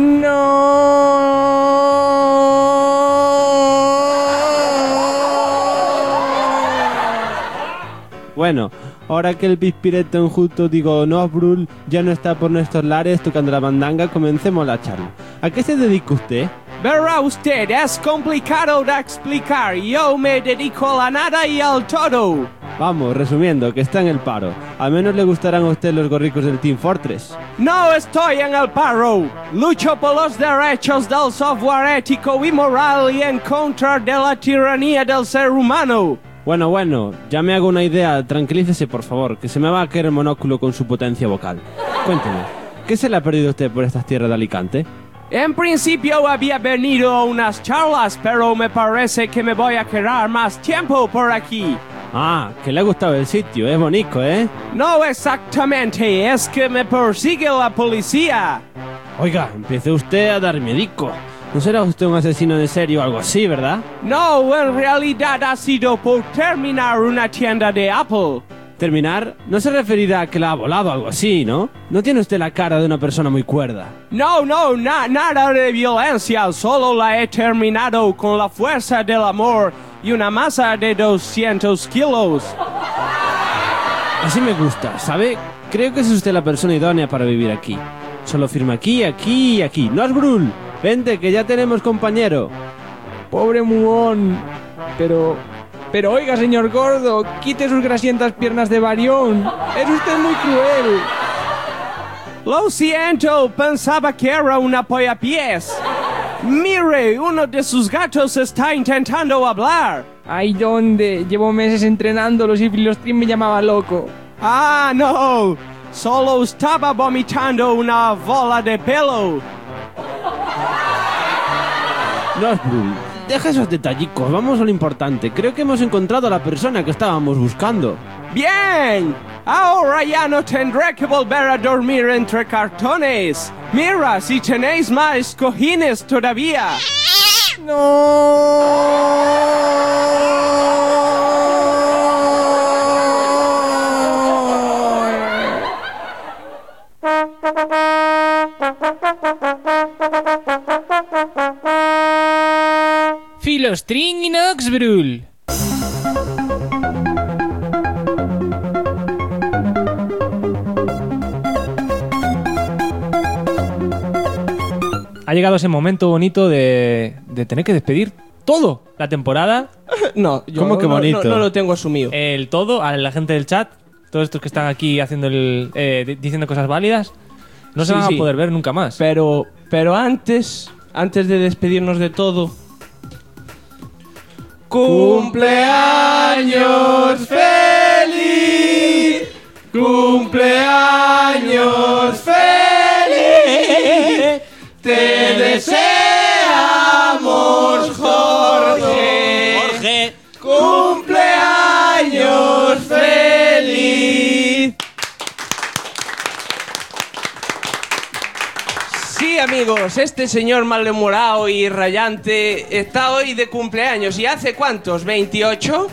Bueno, ahora que el pispireto enjuto digo no, Brul, ya no está por nuestros lares tocando la mandanga, comencemos la charla. ¿A qué se dedica usted? Verá usted, es complicado de explicar. Yo me dedico a la nada y al todo. Vamos, resumiendo, que está en el paro. Al menos le gustarán a usted los gorricos del Team Fortress. No estoy en el paro. Lucho por los derechos del software ético y moral y en contra de la tiranía del ser humano. Bueno, ya me hago una idea. Tranquilícese, por favor, que se me va a caer el monóculo con su potencia vocal. Cuénteme, ¿qué se le ha perdido a usted por estas tierras de Alicante? En principio había venido a unas charlas, pero me parece que me voy a quedar más tiempo por aquí. Ah, que le ha gustado el sitio, es bonito, ¿eh? No exactamente, es que me persigue la policía. Oiga, empiece usted a dar miedico. ¿No será usted un asesino de serie o algo así, verdad? No, en realidad ha sido por terminar una tienda de Apple. ¿Terminar? No se referirá a que la ha volado o algo así, ¿no? No tiene usted la cara de una persona muy cuerda. No, nada de violencia, solo la he terminado con la fuerza del amor y una masa de 200 kilos. Así me gusta, ¿sabe? Creo que es usted la persona idónea para vivir aquí. Solo firma aquí, aquí y aquí. ¡No es Brul! Vente, que ya tenemos compañero. Pobre Muón. Pero oiga, señor gordo, quite sus grasientas piernas de varión. Es usted muy cruel. Lo siento, pensaba que era un apoyapiés. Mire, uno de sus gatos está intentando hablar. Ay, ¿dónde? Llevo meses entrenándolos y Filostrín me llamaba loco. Ah, no. Solo estaba vomitando una bola de pelo. No es Brul. Deja esos detallicos, vamos a lo importante. Creo que hemos encontrado a la persona que estábamos buscando. ¡Bien! Ahora ya no tendré que volver a dormir entre cartones. Mira, si tenéis más cojines todavía. Filostrín y Noxbrul. Ha llegado ese momento bonito de tener que despedir todo la temporada. No, yo ¿Cómo que bonito? No lo tengo asumido. El todo, a la gente del chat, todos estos que están aquí haciendo diciendo cosas válidas, no se van a poder ver nunca más. Pero antes de despedirnos de todo... ¡Cumpleaños feliz! ¡Cumpleaños feliz! ¡Te deseamos, Jorge! ¡Cumpleaños feliz! Sí, amigos, este señor malhumorado y rayante está hoy de cumpleaños. ¿Y hace cuántos? ¿28?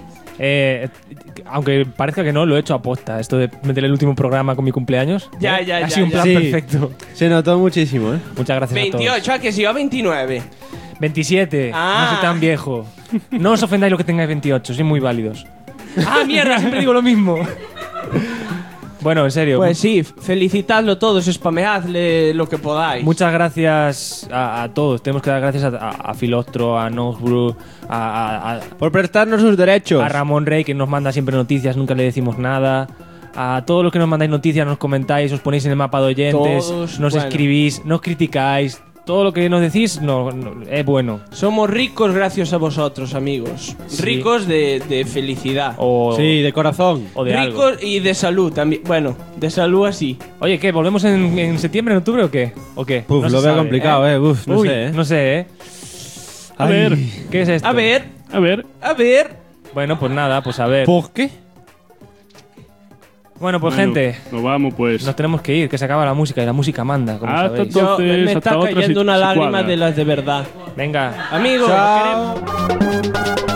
Aunque parezca que no, lo he hecho aposta. Esto de meter el último programa con mi cumpleaños. Ha sido un plan perfecto. Se notó muchísimo, ¿eh? Muchas gracias 28, a todos. ¿a que sí? ¿A 29? 27. No soy tan viejo. No os ofendáis los que tengáis 28, sois muy válidos. ¡Ah, mierda! Siempre digo lo mismo. Bueno, en serio. Pues sí, felicitadlo todos, spameadle lo que podáis. Muchas gracias a todos. Tenemos que dar gracias a Filostro, a Noxbrew, por prestarnos sus derechos. A Ramón Rey, que nos manda siempre noticias, nunca le decimos nada. A todos los que nos mandáis noticias, nos comentáis, os ponéis en el mapa de oyentes, nos escribís, nos criticáis. Todo lo que nos decís es bueno. Somos ricos gracias a vosotros, amigos. Sí. Ricos de felicidad. Sí, de corazón. O de ricos algo. Y de salud también. Bueno, de salud así. Oye, ¿qué? ¿Volvemos en septiembre, en octubre o qué? Puf, no lo veo complicado, Uf, no sé, No sé, A ver. ¿Qué es esto? A ver. Bueno, pues nada, pues a ver. ¿Por qué? Bueno, pues gente, nos vamos pues. Nos tenemos que ir, que se acaba la música y la música manda, como sabéis. Me está cayendo una lágrima de las de verdad. Venga, amigos. Chao.